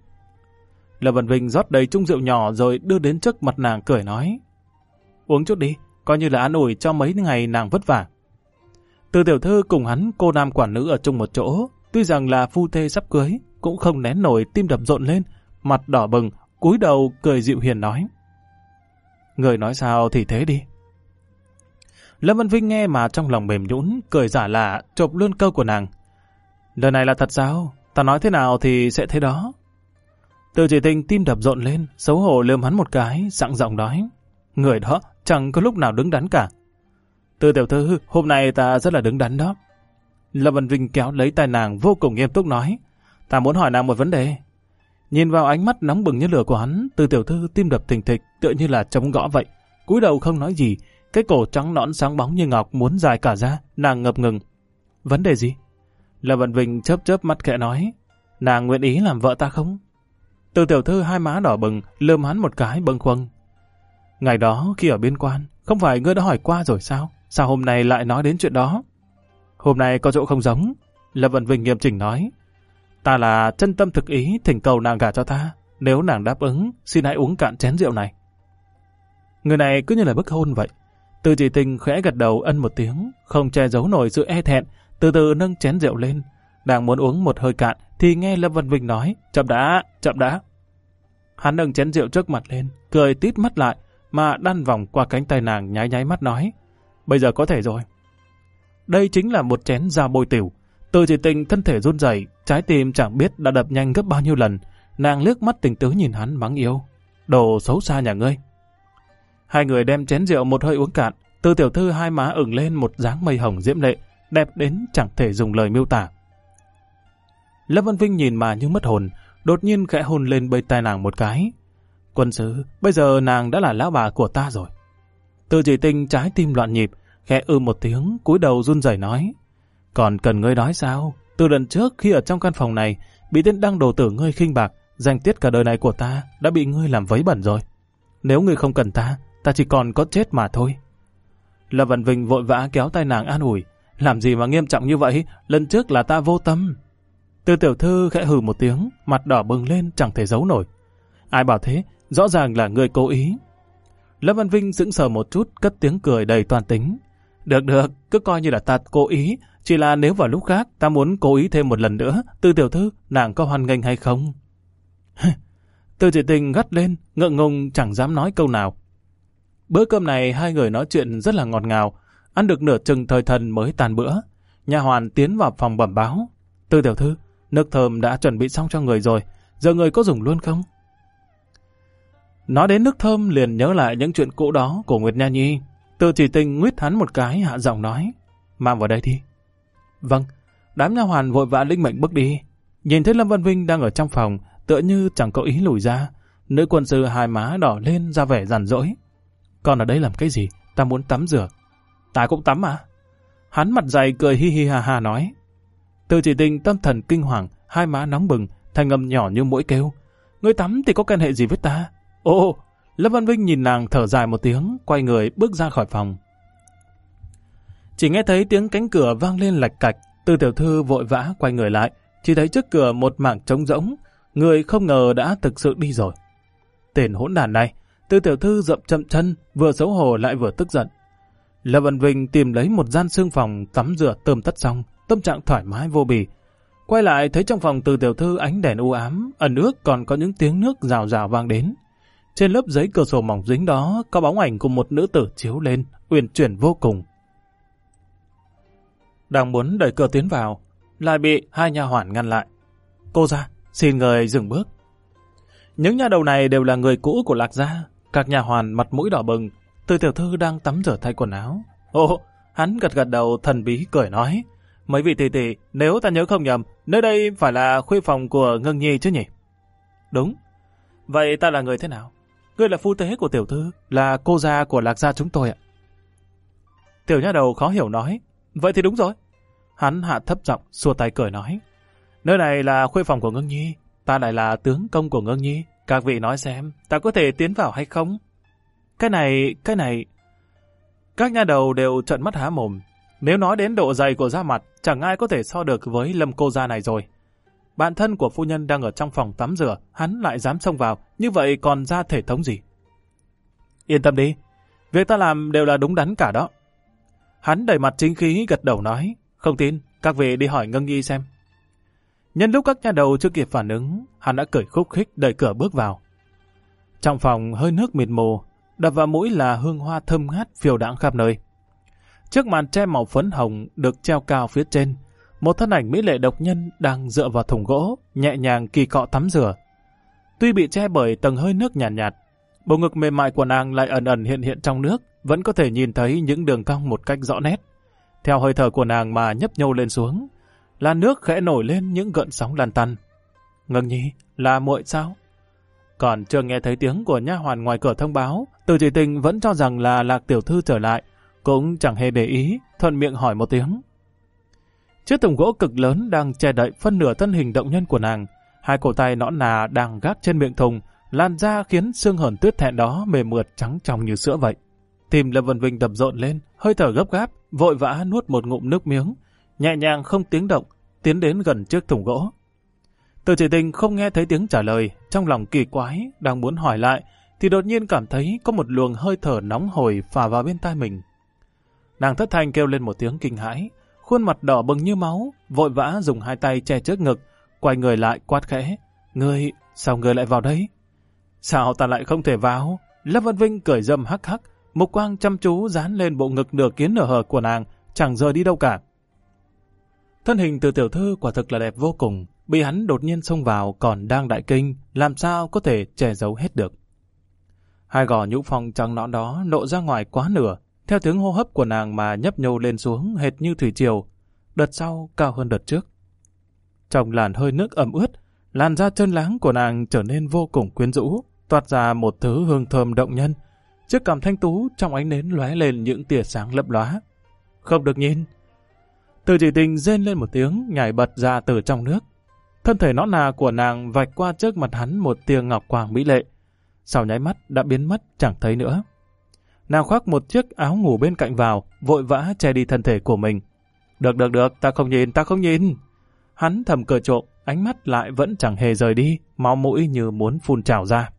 A: Lâm Vân Vinh rót đầy chung rượu nhỏ rồi đưa đến trước mặt nàng cười nói. Uống chút đi, coi như là an ủi cho mấy ngày nàng vất vả. Từ tiểu thư cùng hắn cô nam quả nữ ở chung một chỗ, tuy rằng là phu thê sắp cưới, cũng không nén nổi tim đập rộn lên, mặt đỏ bừng, cúi đầu cười dịu hiền nói. Người nói sao thì thế đi. Lâm Vân Vinh nghe mà trong lòng mềm nhũn, cười giả lạ, chộp luôn câu của nàng. Lời này là thật sao? Ta nói thế nào thì sẽ thế đó. Từ Chỉ Tình tim đập rộn lên, xấu hổ lườm hắn một cái, sẵn giọng nói. Người đó chẳng có lúc nào đứng đắn cả. Từ tiểu thư, hôm nay ta rất là đứng đắn đó. Lâm Vân Vinh kéo lấy tay nàng vô cùng nghiêm túc nói. Ta muốn hỏi nàng một vấn đề. Nhìn vào ánh mắt nóng bừng như lửa của hắn, Từ tiểu thư tim đập thình thịch, tựa như là trống gõ vậy. Cúi đầu không nói gì, cái cổ trắng nõn sáng bóng như ngọc muốn dài cả ra, nàng ngập ngừng. Vấn đề gì? Lâm Vân Vinh chớp chớp mắt khẽ nói. Nàng nguyện ý làm vợ ta không? Từ tiểu thư hai má đỏ bừng, lườm hắn một cái bâng khuâng. Ngày đó khi ở biên quan, không phải ngươi đã hỏi qua rồi sao? Sao hôm nay lại nói đến chuyện đó? Hôm nay có chỗ không giống. Lâm Vân Vinh nghiêm chỉnh nói. Ta là chân tâm thực ý thỉnh cầu nàng gả cho ta. Nếu nàng đáp ứng, xin hãy uống cạn chén rượu này. Người này cứ như là bức hôn vậy. Từ Chỉ Tình khẽ gật đầu ân một tiếng, không che giấu nổi sự e thẹn, từ từ nâng chén rượu lên. Đang muốn uống một hơi cạn thì nghe Lâm Vân Vinh nói, chậm đã, chậm đã. Hắn nâng chén rượu trước mặt lên, cười tít mắt lại, mà đan vòng qua cánh tay nàng nháy nháy mắt nói, bây giờ có thể rồi. Đây chính là một chén dao bôi tiểu. Từ Chỉ Tình thân thể run rẩy, trái tim chẳng biết đã đập nhanh gấp bao nhiêu lần. Nàng liếc mắt tình tứ nhìn hắn mắng yêu. Đồ xấu xa nhà ngươi. Hai người đem chén rượu một hơi uống cạn. Từ tiểu thư hai má ửng lên một dáng mây hồng diễm lệ, đẹp đến chẳng thể dùng lời miêu tả. Lâm Vân Vinh nhìn mà như mất hồn, đột nhiên khẽ hôn lên bên tai nàng một cái. Quân sứ, bây giờ nàng đã là lão bà của ta rồi. Từ Chỉ Tình trái tim loạn nhịp, khẽ một tiếng, cúi đầu run rẩy nói. Còn cần ngươi nói sao? Từ lần trước khi ở trong căn phòng này, bị tên đăng đồ tử ngươi khinh bạc, danh tiết cả đời này của ta đã bị ngươi làm vấy bẩn rồi. Nếu ngươi không cần ta, ta chỉ còn có chết mà thôi. Lâm Vân Vinh vội vã kéo tay nàng an ủi. Làm gì mà nghiêm trọng như vậy? Lần trước là ta vô tâm. Từ tiểu thư khẽ hừ một tiếng, mặt đỏ bừng lên chẳng thể giấu nổi. Ai bảo thế? Rõ ràng là ngươi cố ý. Lâm Vân Vinh sững sờ một chút, cất tiếng cười đầy toan tính. Được, cứ coi như là ta cố ý. Chỉ là nếu vào lúc khác ta muốn cố ý thêm một lần nữa, Từ tiểu thư, nàng có hoan nghênh hay không? Từ Chỉ Tình gắt lên, ngượng ngùng chẳng dám nói câu nào. Bữa cơm này hai người nói chuyện rất là ngọt ngào, ăn được nửa chừng thời thần mới tàn bữa. Nha hoàn tiến vào phòng bẩm báo. Từ tiểu thư, nước thơm đã chuẩn bị xong cho người rồi, giờ người có dùng luôn không? Nói đến nước thơm liền nhớ lại những chuyện cũ đó của Nguyệt Nha Nhi. Từ Chỉ Tình nguyết hắn một cái hạ giọng nói, mang vào đây đi. Vâng. Đám nha hoàn vội vã lĩnh mệnh bước đi. Nhìn thấy Lâm Vân Vinh đang ở trong phòng, tựa như chẳng có ý lùi ra. Nữ quân sư hai má đỏ lên ra vẻ giàn dỗi. Con ở đây làm cái gì? Ta muốn tắm rửa. Ta cũng tắm à? Hắn mặt dày cười hi hi ha ha nói. Từ Chỉ Tình tâm thần kinh hoàng, hai má nóng bừng, thanh âm nhỏ như mũi kêu. Ngươi tắm thì có quan hệ gì với ta? Ồ! Lâm Văn Vinh nhìn nàng thở dài một tiếng, quay người bước ra khỏi phòng. Chỉ nghe thấy tiếng cánh cửa vang lên lạch cạch, Từ tiểu thư vội vã quay người lại, chỉ thấy trước cửa một mảng trống rỗng, người không ngờ đã thực sự đi rồi. Tên hỗn đản này, Từ tiểu thư dậm chậm chân, vừa xấu hổ lại vừa tức giận. Lâm Văn Vinh tìm lấy một gian xương phòng tắm rửa tươm tất xong, tâm trạng thoải mái vô bì. Quay lại thấy trong phòng Từ tiểu thư ánh đèn u ám, ẩn ước còn có những tiếng nước rào rào vang đến. Trên lớp giấy cửa sổ mỏng dính đó có bóng ảnh của một nữ tử chiếu lên, uyển chuyển vô cùng. Đang muốn đẩy cửa tiến vào, lại bị hai nha hoàn ngăn lại. Cô ra, xin người dừng bước. Những nha đầu này đều là người cũ của Lạc gia. Các nha hoàn mặt mũi đỏ bừng. Từ tiểu thư đang tắm rửa thay quần áo. Ồ, hắn gật gật đầu thần bí cười nói. Mấy vị tỷ tỷ, nếu ta nhớ không nhầm, nơi đây phải là khuê phòng của Ngưng Nhi chứ nhỉ? Đúng. Vậy ta là người thế nào? Ngươi là phu tế của tiểu thư, là cô gia của Lạc gia chúng tôi ạ. Tiểu nha đầu khó hiểu nói, vậy thì đúng rồi. Hắn hạ thấp giọng, xua tay cười nói, nơi này là khuê phòng của Ngưng Nhi, ta lại là tướng công của Ngưng Nhi, các vị nói xem, ta có thể tiến vào hay không? Cái này... Các nha đầu đều trợn mắt há mồm. Nếu nói đến độ dày của da mặt, chẳng ai có thể so được với Lâm cô gia này rồi. Bạn thân của phu nhân đang ở trong phòng tắm rửa, hắn lại dám xông vào, như vậy còn ra thể thống gì? Yên tâm đi, việc ta làm đều là đúng đắn cả đó. Hắn đầy mặt chính khí gật đầu nói, không tin, các vị đi hỏi Ngưng Nhi xem. Nhân lúc các nha đầu chưa kịp phản ứng, hắn đã cười khúc khích đẩy cửa bước vào. Trong phòng hơi nước mịt mù, đập vào mũi là hương hoa thơm ngát phiêu đãng khắp nơi. Chiếc màn tre màu phấn hồng được treo cao phía trên, một thân ảnh mỹ lệ độc nhân đang dựa vào thùng gỗ, nhẹ nhàng kỳ cọ tắm rửa. Tuy bị che bởi tầng hơi nước nhàn nhạt, bộ ngực mềm mại của nàng lại ẩn ẩn hiện hiện trong nước, vẫn có thể nhìn thấy những đường cong một cách rõ nét. Theo hơi thở của nàng mà nhấp nhô lên xuống, làn nước khẽ nổi lên những gợn sóng lăn tăn. Ngưng Nhi, là muội sao? Còn chưa nghe thấy tiếng của nha hoàn ngoài cửa thông báo, Từ Chỉ Tình vẫn cho rằng là Lạc tiểu thư trở lại, cũng chẳng hề để ý, thuận miệng hỏi một tiếng. Chiếc thùng gỗ cực lớn đang che đậy phân nửa thân hình động nhân của nàng, hai cổ tay nõn nà đang gác trên miệng thùng, lan ra khiến xương hởn tuyết thẹn đó mềm mượt trắng trong như sữa vậy. Tim Lâm Vân Vinh đập rộn lên, hơi thở gấp gáp, vội vã nuốt một ngụm nước miếng, nhẹ nhàng không tiếng động, tiến đến gần chiếc thùng gỗ. Từ Chỉ Tình không nghe thấy tiếng trả lời, trong lòng kỳ quái, đang muốn hỏi lại, thì đột nhiên cảm thấy có một luồng hơi thở nóng hổi phả vào bên tai mình. Nàng thất thanh kêu lên một tiếng kinh hãi, khuôn mặt đỏ bừng như máu, vội vã dùng hai tay che trước ngực, quay người lại quát khẽ, ngươi, sao ngươi lại vào đấy? Sao ta lại không thể vào? Lâm Vân Vinh cười râm hắc hắc, mục quang chăm chú dán lên bộ ngực nửa kiến nửa hở của nàng, chẳng rời đi đâu cả. Thân hình Từ tiểu thư quả thực là đẹp vô cùng, bị hắn đột nhiên xông vào còn đang đại kinh, làm sao có thể che giấu hết được. Hai gò nhũ phong trắng nõn đó lộ ra ngoài quá nửa, theo tiếng hô hấp của nàng mà nhấp nhô lên xuống hệt như thủy triều, đợt sau cao hơn đợt trước. Trong làn hơi nước ẩm ướt, làn da trơn láng của nàng trở nên vô cùng quyến rũ, toát ra một thứ hương thơm động nhân. Chiếc cằm thanh tú trong ánh nến lóe lên những tia sáng lấp lóa. Không được nhìn. Từ Chỉ Tình rên lên một tiếng, nhảy bật ra từ trong nước. Thân thể nõn nà của nàng vạch qua trước mặt hắn một tia ngọc quang mỹ lệ. Sau nháy mắt đã biến mất chẳng thấy nữa. Nàng khoác một chiếc áo ngủ bên cạnh vào, vội vã che đi thân thể của mình. Được, ta không nhìn. Hắn thầm cười trộm, ánh mắt lại vẫn chẳng hề rời đi, máu mũi như muốn phun trào ra.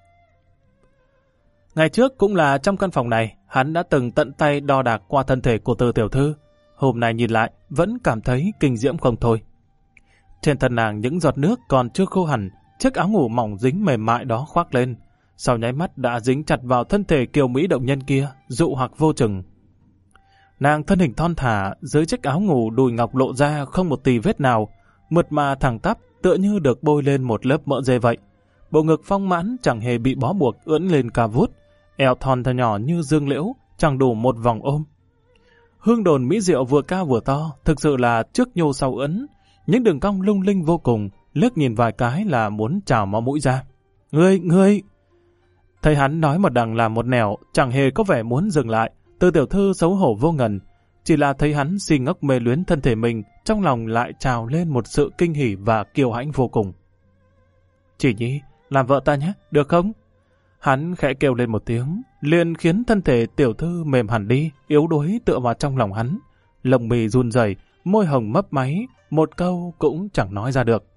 A: Ngày trước cũng là trong căn phòng này, hắn đã từng tận tay đo đạc qua thân thể của Từ tiểu thư. Hôm nay nhìn lại, vẫn cảm thấy kinh diễm không thôi. Trên thân nàng những giọt nước còn chưa khô hẳn, chiếc áo ngủ mỏng dính mềm mại đó khoác lên. Sau nháy mắt đã dính chặt vào thân thể kiều mỹ động nhân kia, dụ hoặc vô chừng. Nàng thân hình thon thả, dưới chiếc áo ngủ đùi ngọc lộ ra không một tì vết nào, mượt mà thẳng tắp, tựa như được bôi lên một lớp mỡ dê vậy. Bộ ngực phong mãn chẳng hề bị bó buộc ưỡn lên cao vút, eo thon thon nhỏ như dương liễu, chẳng đủ một vòng ôm. Hương đồn mỹ diệu vừa cao vừa to, thực sự là trước nhô sau ưỡn, những đường cong lung linh vô cùng, liếc nhìn vài cái là muốn trào máu mũi ra. Ngươi! Thấy hắn nói một đằng làm một nẻo, chẳng hề có vẻ muốn dừng lại, Từ tiểu thư xấu hổ vô ngần, chỉ là thấy hắn si ngốc mê luyến thân thể mình, trong lòng lại trào lên một sự kinh hỉ và kiêu hãnh vô cùng. Chỉ Nhi, làm vợ ta nhé, được không? Hắn khẽ kêu lên một tiếng, liền khiến thân thể tiểu thư mềm hẳn đi, yếu đuối tựa vào trong lòng hắn. Lồng mì run rẩy, môi hồng mấp máy, một câu cũng chẳng nói ra được.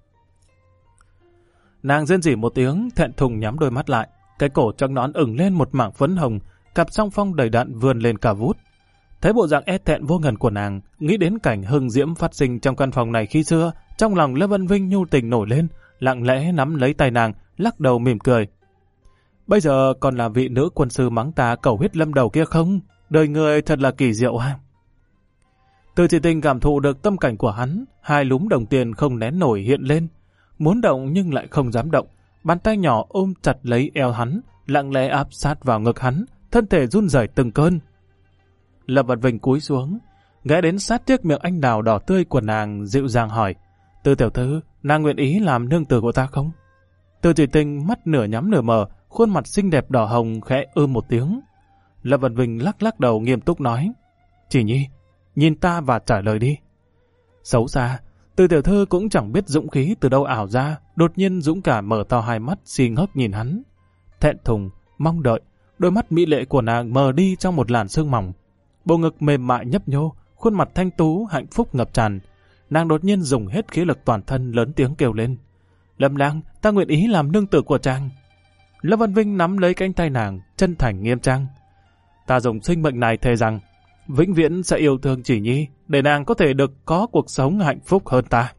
A: Nàng rên rỉ một tiếng, thẹn thùng nhắm đôi mắt lại, cái cổ trắng nõn ửng lên một mảng phấn hồng, cặp song phong đầy đặn vươn lên cả vút. Thấy bộ dạng e thẹn vô ngần của nàng, nghĩ đến cảnh hưng diễm phát sinh trong căn phòng này khi xưa, trong lòng Lâm Vân Vinh nhu tình nổi lên, lặng lẽ nắm lấy tay nàng, lắc đầu mỉm cười. Bây giờ còn là vị nữ quân sư mắng ta cầu huyết lâm đầu kia không? Đời người thật là kỳ diệu ha. Từ Chỉ Tình cảm thụ được tâm cảnh của hắn, hai lúm đồng tiền không nén nổi hiện lên, muốn động nhưng lại không dám động, bàn tay nhỏ ôm chặt lấy eo hắn, lặng lẽ áp sát vào ngực hắn, thân thể run rẩy từng cơn. Lâm Vân Vinh cúi xuống, ghé đến sát chiếc miệng anh đào đỏ tươi của nàng, dịu dàng hỏi, Từ tiểu thư, nàng nguyện ý làm nương tử của ta không? Từ Chỉ Tình mắt nửa nhắm nửa mở, khuôn mặt xinh đẹp đỏ hồng khẽ một tiếng. Lâm Vân Vinh lắc lắc đầu nghiêm túc nói, Chỉ Nhi, nhìn ta và trả lời đi. Xấu xa, Từ tiểu thư cũng chẳng biết dũng khí từ đâu ảo ra, đột nhiên dũng cảm mở to hai mắt si ngốc nhìn hắn. Thẹn thùng, mong đợi, đôi mắt mỹ lệ của nàng mờ đi trong một làn sương mỏng. Bộ ngực mềm mại nhấp nhô, khuôn mặt thanh tú hạnh phúc ngập tràn. Nàng đột nhiên dùng hết khí lực toàn thân lớn tiếng kêu lên, Lâm Lang, ta nguyện ý làm nương tử của chàng. Lâm Văn Vinh nắm lấy cánh tay nàng, chân thành nghiêm trang. Ta dùng sinh mệnh này thề rằng, vĩnh viễn sẽ yêu thương Chỉ Nhi, để nàng có thể được có cuộc sống hạnh phúc hơn ta.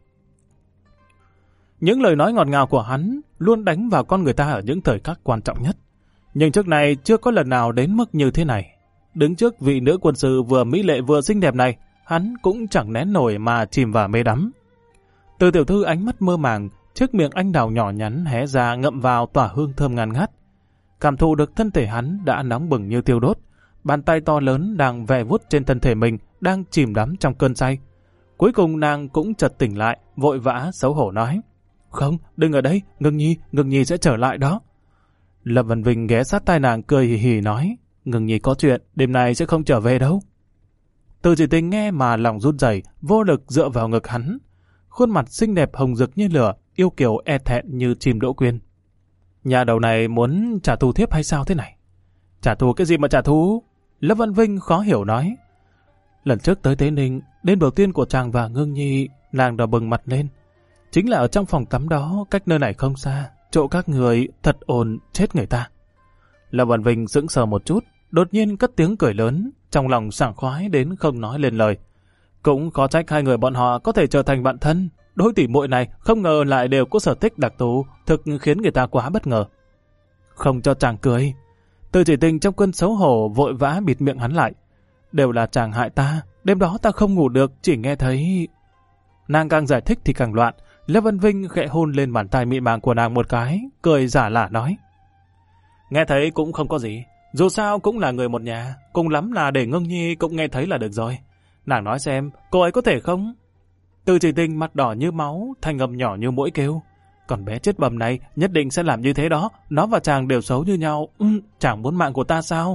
A: Những lời nói ngọt ngào của hắn luôn đánh vào con người ta ở những thời khắc quan trọng nhất. Nhưng trước này chưa có lần nào đến mức như thế này. Đứng trước vị nữ quân sư vừa mỹ lệ vừa xinh đẹp này, hắn cũng chẳng nén nổi mà chìm vào mê đắm. Từ tiểu thư ánh mắt mơ màng, chiếc miệng anh đào nhỏ nhắn hé ra ngậm vào tỏa hương thơm ngàn ngát. Cảm thụ được thân thể hắn đã nóng bừng như thiêu đốt, bàn tay to lớn đang vè vuốt trên thân thể mình, đang chìm đắm trong cơn say. Cuối cùng nàng cũng chợt tỉnh lại, vội vã xấu hổ nói, Không, đừng ở đây, Ngưng Nhi sẽ trở lại đó. Lâm Văn Vinh ghé sát tai nàng cười hì hì nói, Ngưng Nhi có chuyện, đêm nay sẽ không trở về đâu. Từ Chỉ Tình nghe mà lòng run rẩy, vô lực dựa vào ngực hắn. Khuôn mặt xinh đẹp hồng rực như lửa, yêu kiều e thẹn như chim đỗ quyên. Nhà đầu này muốn trả thù thiếp hay sao thế này? Trả thù cái gì mà trả thù? Lâm Văn Vinh khó hiểu nói. Lần trước tới Tế Ninh, đêm đầu tiên của chàng và Ngưng Nhi, nàng đã bừng mặt lên. Chính là ở trong phòng tắm đó, cách nơi này không xa, chỗ các người thật ồn chết người ta. Lâm Văn Vinh sững sờ một chút, đột nhiên cất tiếng cười lớn, trong lòng sảng khoái đến không nói lên lời. Cũng khó trách hai người bọn họ có thể trở thành bạn thân. Đôi tỷ muội này không ngờ lại đều có sở thích đặc thù, thực khiến người ta quá bất ngờ. Không cho chàng cười. Từ Chỉ Tình trong cơn xấu hổ vội vã bịt miệng hắn lại. Đều là chàng hại ta, đêm đó ta không ngủ được, chỉ nghe thấy... Nàng càng giải thích thì càng loạn. Lâm Văn Vinh khẽ hôn lên bàn tay mịn màng của nàng một cái, cười giả lả nói. Nghe thấy cũng không có gì, dù sao cũng là người một nhà, cùng lắm là để Ngưng Nhi cũng nghe thấy là được rồi. Nàng nói xem, cô ấy có thể không? Từ Chỉ Tình mặt đỏ như máu, thanh âm nhỏ như mũi kêu. Còn bé chết bầm này nhất định sẽ làm như thế đó, nó và chàng đều xấu như nhau, chàng muốn mạng của ta sao?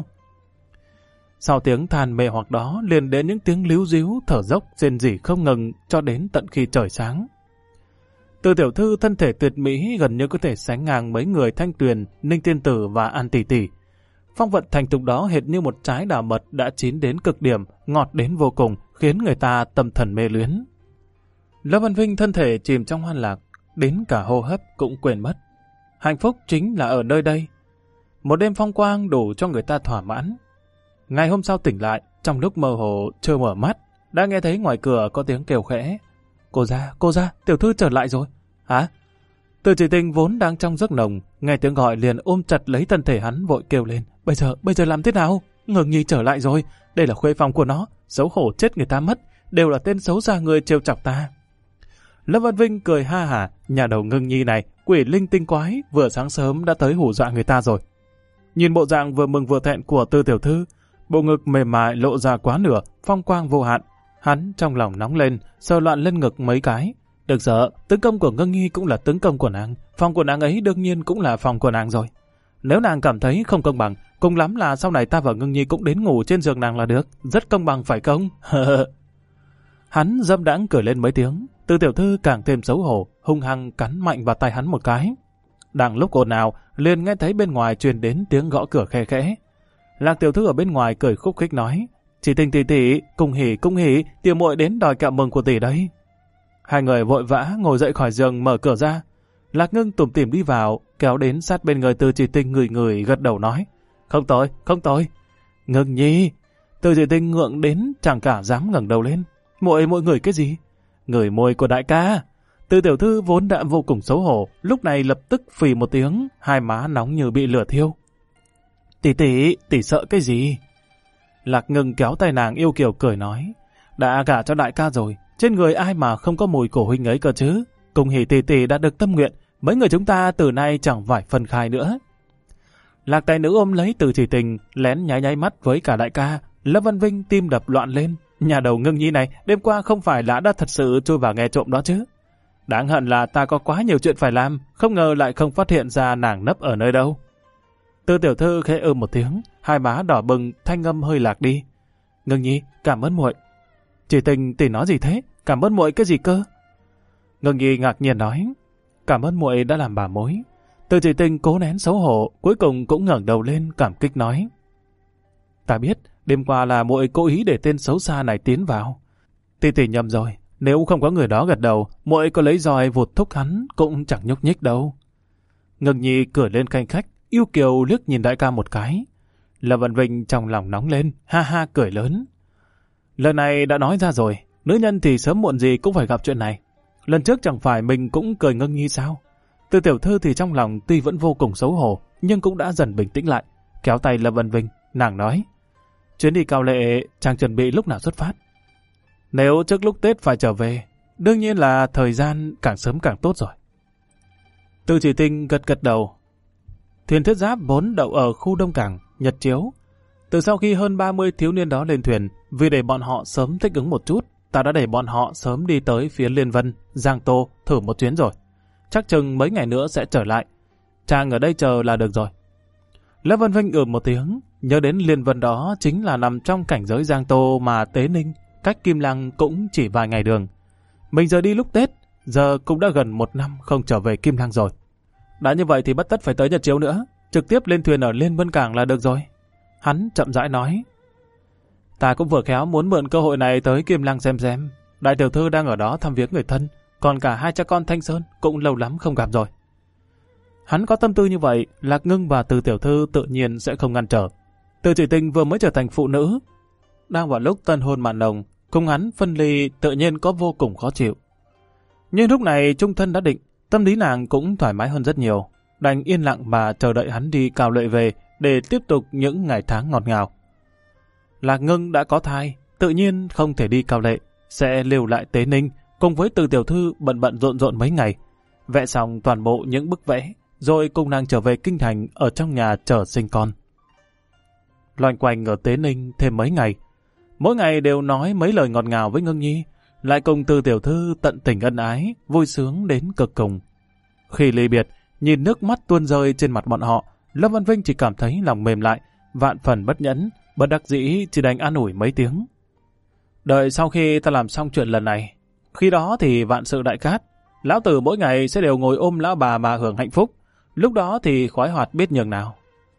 A: Sau tiếng than mê hoặc đó liền đến những tiếng líu ríu, thở dốc, rên rỉ không ngừng cho đến tận khi trời sáng. Từ tiểu thư thân thể tuyệt mỹ gần như có thể sánh ngang mấy người Thanh Tuyền, Ninh Tiên Tử và An Tỷ Tỷ. Phong vận thành thục đó hệt như một trái đào mật đã chín đến cực điểm, ngọt đến vô cùng, khiến người ta tâm thần mê luyến. Lâm Văn Vinh thân thể chìm trong hoan lạc, đến cả hô hấp cũng quên mất. Hạnh phúc chính là ở nơi đây. Một đêm phong quang đủ cho người ta thỏa mãn. Ngày hôm sau tỉnh lại, trong lúc mơ hồ chưa mở mắt, đã nghe thấy ngoài cửa có tiếng kêu khẽ. Cô ra, tiểu thư trở lại rồi. Hả? Từ Chỉ Tình vốn đang trong giấc nồng, nghe tiếng gọi liền ôm chặt lấy thân thể hắn vội kêu lên. Bây giờ làm thế nào? Ngưng Nhi trở lại rồi, đây là khuê phòng của nó, xấu hổ chết người ta mất, đều là tên xấu xa người trêu chọc ta. Lâm Văn Vinh cười ha hả, nhà đầu Ngưng Nhi này, quỷ linh tinh quái, vừa sáng sớm đã tới hù dọa người ta rồi. Nhìn bộ dạng vừa mừng vừa thẹn của Từ tiểu thư, bộ ngực mềm mại lộ ra quá nửa, phong quang vô hạn. Hắn trong lòng nóng lên, sờ loạn lên ngực mấy cái. Được sợ, tấn công của Ngưng Nhi cũng là tấn công của nàng, phòng của nàng ấy đương nhiên cũng là phòng của nàng rồi. Nếu nàng cảm thấy không công bằng, cùng lắm là sau này ta và Ngưng Nhi cũng đến ngủ trên giường nàng là được, rất công bằng phải không? Hắn dâm đãng cười lên mấy tiếng, Từ tiểu thư càng thêm xấu hổ, hung hăng cắn mạnh vào tay hắn một cái. Đang lúc ồn ào, liền nghe thấy bên ngoài truyền đến tiếng gõ cửa khe khẽ. Lạc tiểu thư ở bên ngoài cười khúc khích nói, Chỉ Tình tỷ tỷ, cung hỉ, tiểu muội đến đòi kẹo mừng của tỷ đấy. Hai người vội vã ngồi dậy khỏi giường mở cửa ra. Lạc Ngưng tủm tỉm đi vào, kéo đến sát bên người Từ Chỉ Tình người gật đầu nói, không tôi. Ngưng Nhi. Từ Chỉ Tình ngượng đến chẳng cả dám ngẩng đầu lên. Muội ngửi cái gì? Ngửi môi của đại ca. Từ tiểu thư vốn đã vô cùng xấu hổ, lúc này lập tức phì một tiếng, hai má nóng như bị lửa thiêu. Tỷ sợ cái gì? Lạc Ngưng kéo tay nàng yêu kiều cười nói, đã gả cho đại ca rồi, trên người ai mà không có mùi của huynh ấy cơ chứ? Cùng hỉ tỷ đã được tâm nguyện, mấy người chúng ta từ nay chẳng phải phân khai nữa. Lạc tài nữ ôm lấy Từ Chỉ Tình, lén nháy mắt với cả đại ca. Lâm Văn Vinh tim đập loạn lên, nhà đầu Ngưng Nhi này đêm qua không phải đã thật sự chui vào nghe trộm đó chứ? Đáng hận là ta có quá nhiều chuyện phải làm, không ngờ lại không phát hiện ra nàng nấp ở nơi đâu. Tư tiểu thư khẽ một tiếng, hai má đỏ bừng, thanh âm hơi lạc đi. Ngưng nhi, cảm ơn muội. Chỉ Tình tỷ nói gì thế? Cảm ơn muội cái gì cơ? Ngưng nhi ngạc nhiên nói, cảm ơn muội đã làm bà mối. Từ Chỉ Tình cố nén xấu hổ, cuối cùng cũng ngẩng đầu lên cảm kích nói, ta biết đêm qua là muội cố ý để tên xấu xa này tiến vào. Tỷ nhầm rồi, nếu không có người đó gật đầu, muội có lấy roi vụt thúc hắn cũng chẳng nhúc nhích đâu. Ngưng nhi cười lên khanh khách, yêu kiều liếc nhìn đại ca một cái. Lâm Vân Vinh trong lòng nóng lên, ha ha cười lớn. Lời này đã nói ra rồi, nữ nhân thì sớm muộn gì cũng phải gặp chuyện này. Lần trước chẳng phải mình cũng cười Ngưng nhi sao? Từ tiểu thư thì trong lòng tuy vẫn vô cùng xấu hổ, nhưng cũng đã dần bình tĩnh lại, kéo tay Lâm Vân Vinh, nàng nói, chuyến đi Cao Lệ chàng chuẩn bị lúc nào xuất phát? Nếu trước lúc Tết phải trở về, đương nhiên là thời gian càng sớm càng tốt rồi. Từ Chỉ Tình gật gật đầu. Thuyền thiết giáp vốn đậu ở khu Đông Cảng, Nhật Chiếu. Từ sau khi hơn 30 thiếu niên đó lên thuyền, vì để bọn họ sớm thích ứng một chút, ta đã để bọn họ sớm đi tới phía Liên Vân, Giang Tô thử một chuyến rồi. Chắc chừng mấy ngày nữa sẽ trở lại. Chàng ở đây chờ là được rồi. Lâm Vân Vinh một tiếng, nhớ đến Liên Vân đó chính là nằm trong cảnh giới Giang Tô mà Tế Ninh, cách Kim Lăng cũng chỉ vài ngày đường. Mình giờ đi lúc Tết, giờ cũng đã gần 1 năm không trở về Kim Lăng rồi. Đã như vậy thì bất tất phải tới Nhật Chiếu nữa, trực tiếp lên thuyền ở Liên Vân Cảng là được rồi. Hắn chậm rãi nói, ta cũng vừa khéo muốn mượn cơ hội này tới Kim Lăng xem. Đại tiểu thư đang ở đó thăm viếng người thân, còn cả hai cha con Thanh Sơn cũng lâu lắm không gặp rồi. Hắn có tâm tư như vậy, Lạc Ngưng và Từ tiểu thư tự nhiên sẽ không ngăn trở. Từ Chỉ Tình vừa mới trở thành phụ nữ, đang vào lúc tân hôn mạn nồng, cùng hắn phân ly tự nhiên có vô cùng khó chịu. Nhưng lúc này chung thân đã định, tâm lý nàng cũng thoải mái hơn rất nhiều, đành yên lặng mà chờ đợi hắn đi Cao Lệ về để tiếp tục những ngày tháng ngọt ngào. Lạc Ngưng đã có thai, tự nhiên không thể đi Cao Lệ, sẽ lưu lại Tế Ninh cùng với Từ tiểu thư bận rộn mấy ngày, vẽ xong toàn bộ những bức vẽ, rồi cùng nàng trở về kinh thành ở trong nhà chờ sinh con. Loanh quanh ở Tế Ninh thêm mấy ngày, mỗi ngày đều nói mấy lời ngọt ngào với Ngưng nhi, lại cùng Từ tiểu thư tận tình ân ái, vui sướng đến cực cùng. Khi ly biệt, nhìn nước mắt tuôn rơi trên mặt bọn họ, Lâm Văn Vinh chỉ cảm thấy lòng mềm lại, vạn phần bất nhẫn, bất đắc dĩ chỉ đành an ủi mấy tiếng. Đợi sau khi ta làm xong chuyện lần này, khi đó thì vạn sự đại cát, lão tử mỗi ngày sẽ đều ngồi ôm lão bà mà hưởng hạnh phúc, lúc đó thì khoái hoạt biết nhường nào.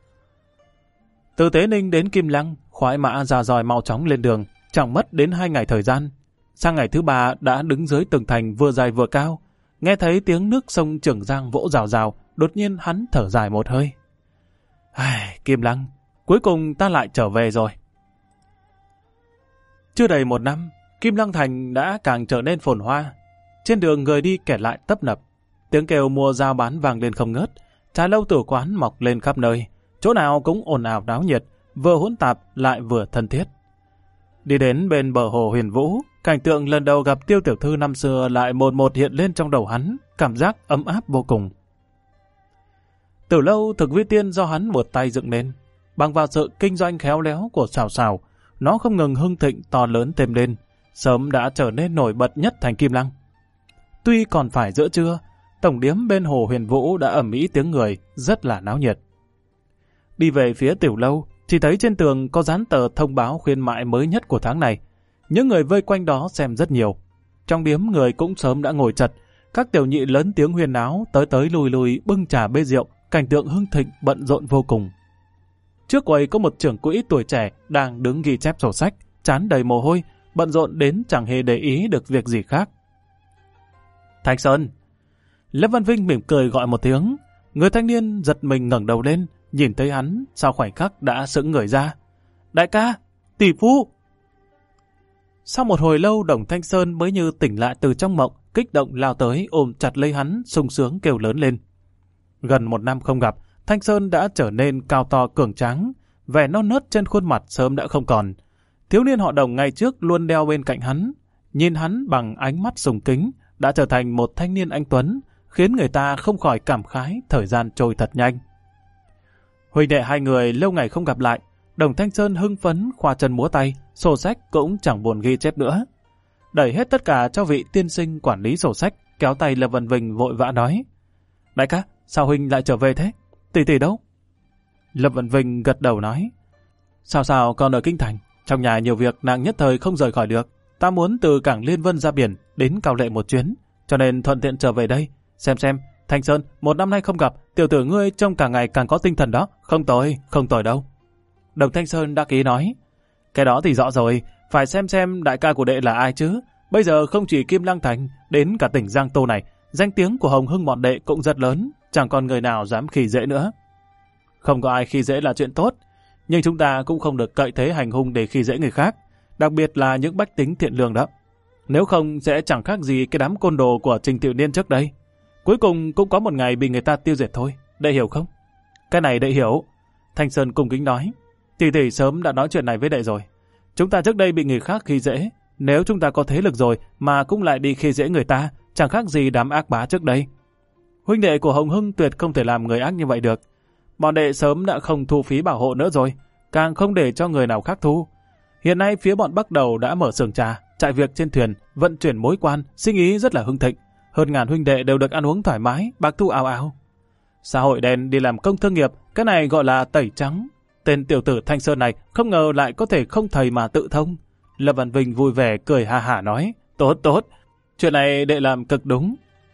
A: Từ Tế Ninh đến Kim Lăng, khoái mã ra dòi mau chóng lên đường, chẳng mất đến 2 ngày thời gian. Sang ngày thứ 3 đã đứng dưới tường thành vừa dài vừa cao, nghe thấy tiếng nước sông Trường Giang vỗ rào rào, đột nhiên hắn thở dài một hơi. Kim Lăng, cuối cùng ta lại trở về rồi. Chưa đầy 1 năm, Kim Lăng Thành đã càng trở nên phồn hoa. Trên đường người đi kẻ lại tấp nập, tiếng kêu mua giao bán vang lên không ngớt, trà lâu tử quán mọc lên khắp nơi, chỗ nào cũng ồn ào náo nhiệt, vừa hỗn tạp lại vừa thân thiết. Đi đến bên bờ hồ Huyền Vũ, cảnh tượng lần đầu gặp Tiêu tiểu thư năm xưa lại một hiện lên trong đầu hắn, cảm giác ấm áp vô cùng. Từ lâu thực vi tiên do hắn một tay dựng nên, bằng vào sự kinh doanh khéo léo của Sào Sào, nó không ngừng hưng thịnh to lớn thêm lên, sớm đã trở nên nổi bật nhất thành Kim Lăng. Tuy còn phải giữa trưa, tổng điếm bên hồ Huyền Vũ đã ầm ĩ tiếng người, rất là náo nhiệt. Đi về phía tiểu lâu, chỉ thấy trên tường có dán tờ thông báo khuyến mại mới nhất của tháng này. Những người vây quanh đó xem rất nhiều. Trong điếm người cũng sớm đã ngồi chật, các tiểu nhị lớn tiếng huyên náo, tới lùi bưng trà bê rượu, cảnh tượng hưng thịnh bận rộn vô cùng. Trước quầy có một trưởng quỹ tuổi trẻ đang đứng ghi chép sổ sách, trán đầy mồ hôi, bận rộn đến chẳng hề để ý được việc gì khác. Thanh Sơn! Lâm Văn Vinh mỉm cười gọi một tiếng. Người thanh niên giật mình ngẩng đầu lên, nhìn thấy hắn, sau khoảnh khắc đã sững người ra. Đại ca! Tỷ phu! Sau một hồi lâu, Đồng Thanh Sơn mới như tỉnh lại từ trong mộng, kích động lao tới ôm chặt lấy hắn, sung sướng kêu lớn lên. Gần 1 năm không gặp, Thanh Sơn đã trở nên cao to cường tráng, vẻ non nớt trên khuôn mặt sớm đã không còn. Thiếu niên họ Đồng ngày trước luôn đeo bên cạnh hắn, nhìn hắn bằng ánh mắt sùng kính, đã trở thành một thanh niên anh tuấn, khiến người ta không khỏi cảm khái thời gian trôi thật nhanh. Huynh đệ hai người lâu ngày không gặp lại, Đồng Thanh Sơn hưng phấn khoa chân múa tay, sổ sách cũng chẳng buồn ghi chép nữa. Đẩy hết tất cả cho vị tiên sinh quản lý sổ sách, kéo tay Lâm Văn Vinh vội vã nói. Đại ca, sao huynh lại trở về thế? Tỷ tỷ đâu? Lâm Vận Vinh gật đầu nói, sao con ở kinh thành, trong nhà nhiều việc nàng nhất thời không rời khỏi được. Ta muốn từ cảng Liên Vân ra biển đến Cao Lệ một chuyến, cho nên thuận tiện trở về đây. Xem, Thanh Sơn, 1 năm nay không gặp, tiểu tử ngươi trông càng ngày càng có tinh thần đó, không tồi đâu. Đồng Thanh Sơn đắc ý nói, cái đó thì rõ rồi, phải xem đại ca của đệ là ai chứ. Bây giờ không chỉ Kim Lăng Thành, đến cả tỉnh Giang Tô này, danh tiếng của Hồng Hưng bọn đệ cũng rất lớn, chẳng còn người nào dám khi dễ nữa. Không có ai khi dễ là chuyện tốt, nhưng chúng ta cũng không được cậy thế hành hung để khi dễ người khác, đặc biệt là những bách tính thiện lương đó. Nếu không sẽ chẳng khác gì cái đám côn đồ của Trình Tiểu Niên trước đây. Cuối cùng cũng có một ngày bị người ta tiêu diệt thôi, đệ hiểu không? Cái này đệ hiểu. Thanh Sơn cung kính nói, tỷ sớm đã nói chuyện này với đệ rồi. Chúng ta trước đây bị người khác khi dễ, nếu chúng ta có thế lực rồi mà cũng lại đi khi dễ người ta, chẳng khác gì đám ác bá trước đây. Huynh đệ của Hồng Hưng tuyệt không thể làm người ác như vậy được. Bọn đệ sớm đã không thu phí bảo hộ nữa rồi, càng không để cho người nào khác thu. Hiện nay phía bọn Bắc Đầu đã mở xưởng trà, chạy việc trên thuyền, vận chuyển mối quan, sinh ý rất là hưng thịnh. Hơn ngàn huynh đệ đều được ăn uống thoải mái, bạc thu ào ào. Xã hội đen đi làm công thương nghiệp, cái này gọi là tẩy trắng. Tên tiểu tử Thanh Sơn này không ngờ lại có thể không thầy mà tự thông. Lâm Văn Vinh vui vẻ cười ha hả nói, tốt, chuyện này đệ làm cực đúng.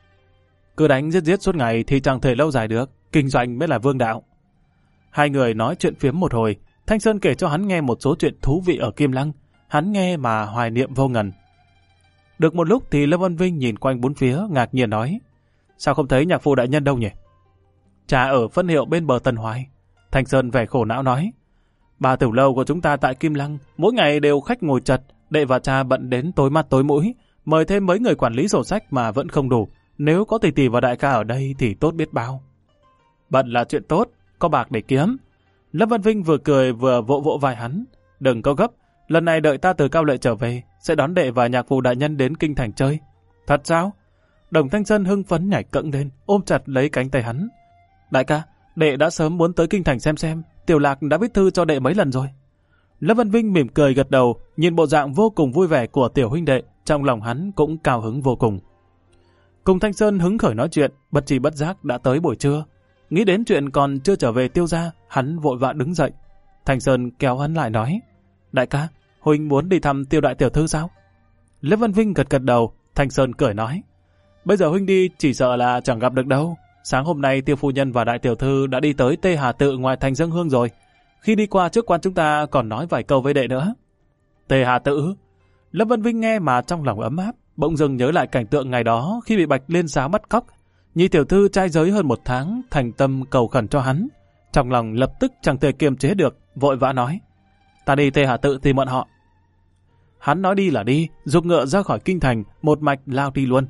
A: Cứ đánh giết suốt ngày thì chẳng thể lâu dài được, kinh doanh mới là vương đạo. Hai người nói chuyện phiếm một hồi, Thanh Sơn kể cho hắn nghe một số chuyện thú vị ở Kim Lăng, hắn nghe mà hoài niệm vô ngần. Được một lúc thì Lâm Văn Vinh nhìn quanh bốn phía ngạc nhiên nói, sao không thấy nhạc phụ đại nhân đâu nhỉ? Cha ở phân hiệu bên bờ Tân Hoài. Thanh Sơn vẻ khổ não nói, bà tiểu lâu của chúng ta tại Kim Lăng mỗi ngày đều khách ngồi chật, đệ và cha bận đến tối mắt tối mũi, mời thêm mấy người quản lý sổ sách mà vẫn không đủ, nếu có tỷ và đại ca ở đây thì tốt biết bao. Bận là chuyện tốt, có bạc để kiếm. Lâm Văn Vinh vừa cười vừa vỗ vai hắn, đừng có gấp, lần này đợi ta từ Cao Lệ trở về, sẽ đón đệ và nhạc phụ đại nhân đến kinh thành chơi. Thật sao? Đồng Thanh Sơn hưng phấn nhảy cẫng lên, ôm chặt lấy cánh tay hắn. Đại ca, đệ đã sớm muốn tới kinh thành xem, Tiểu Lạc đã viết thư cho đệ mấy lần rồi. Lâm Văn Vinh mỉm cười gật đầu, nhìn bộ dạng vô cùng vui vẻ của tiểu huynh đệ, trong lòng hắn cũng cao hứng vô cùng. Cùng Thanh Sơn hứng khởi nói chuyện, bất tri bất giác đã tới buổi trưa. Nghĩ đến chuyện còn chưa trở về Tiêu gia, hắn vội vã đứng dậy. Thanh Sơn kéo hắn lại nói, đại ca, huynh muốn đi thăm Tiêu đại tiểu thư sao? Lâm Văn Vinh gật đầu, Thanh Sơn cười nói, bây giờ huynh đi chỉ sợ là chẳng gặp được đâu. Sáng hôm nay Tiêu phu nhân và đại tiểu thư đã đi tới Tê Hà Tự ngoài thành dâng hương rồi. Khi đi qua trước quan chúng ta còn nói vài câu với đệ nữa. Tê Hà Tự? Lâm Văn Vinh nghe mà trong lòng ấm áp, bỗng dưng nhớ lại cảnh tượng ngày đó khi bị Bạch Liên Giáo bắt cóc. Nhi tiểu thư trai giới hơn 1 tháng, thành tâm cầu khẩn cho hắn. Trong lòng lập tức chẳng thể kiềm chế được, vội vã nói, ta đi Tê Hà Tự tìm bọn họ. Hắn nói đi là đi, giục ngựa ra khỏi kinh thành, một mạch lao đi luôn.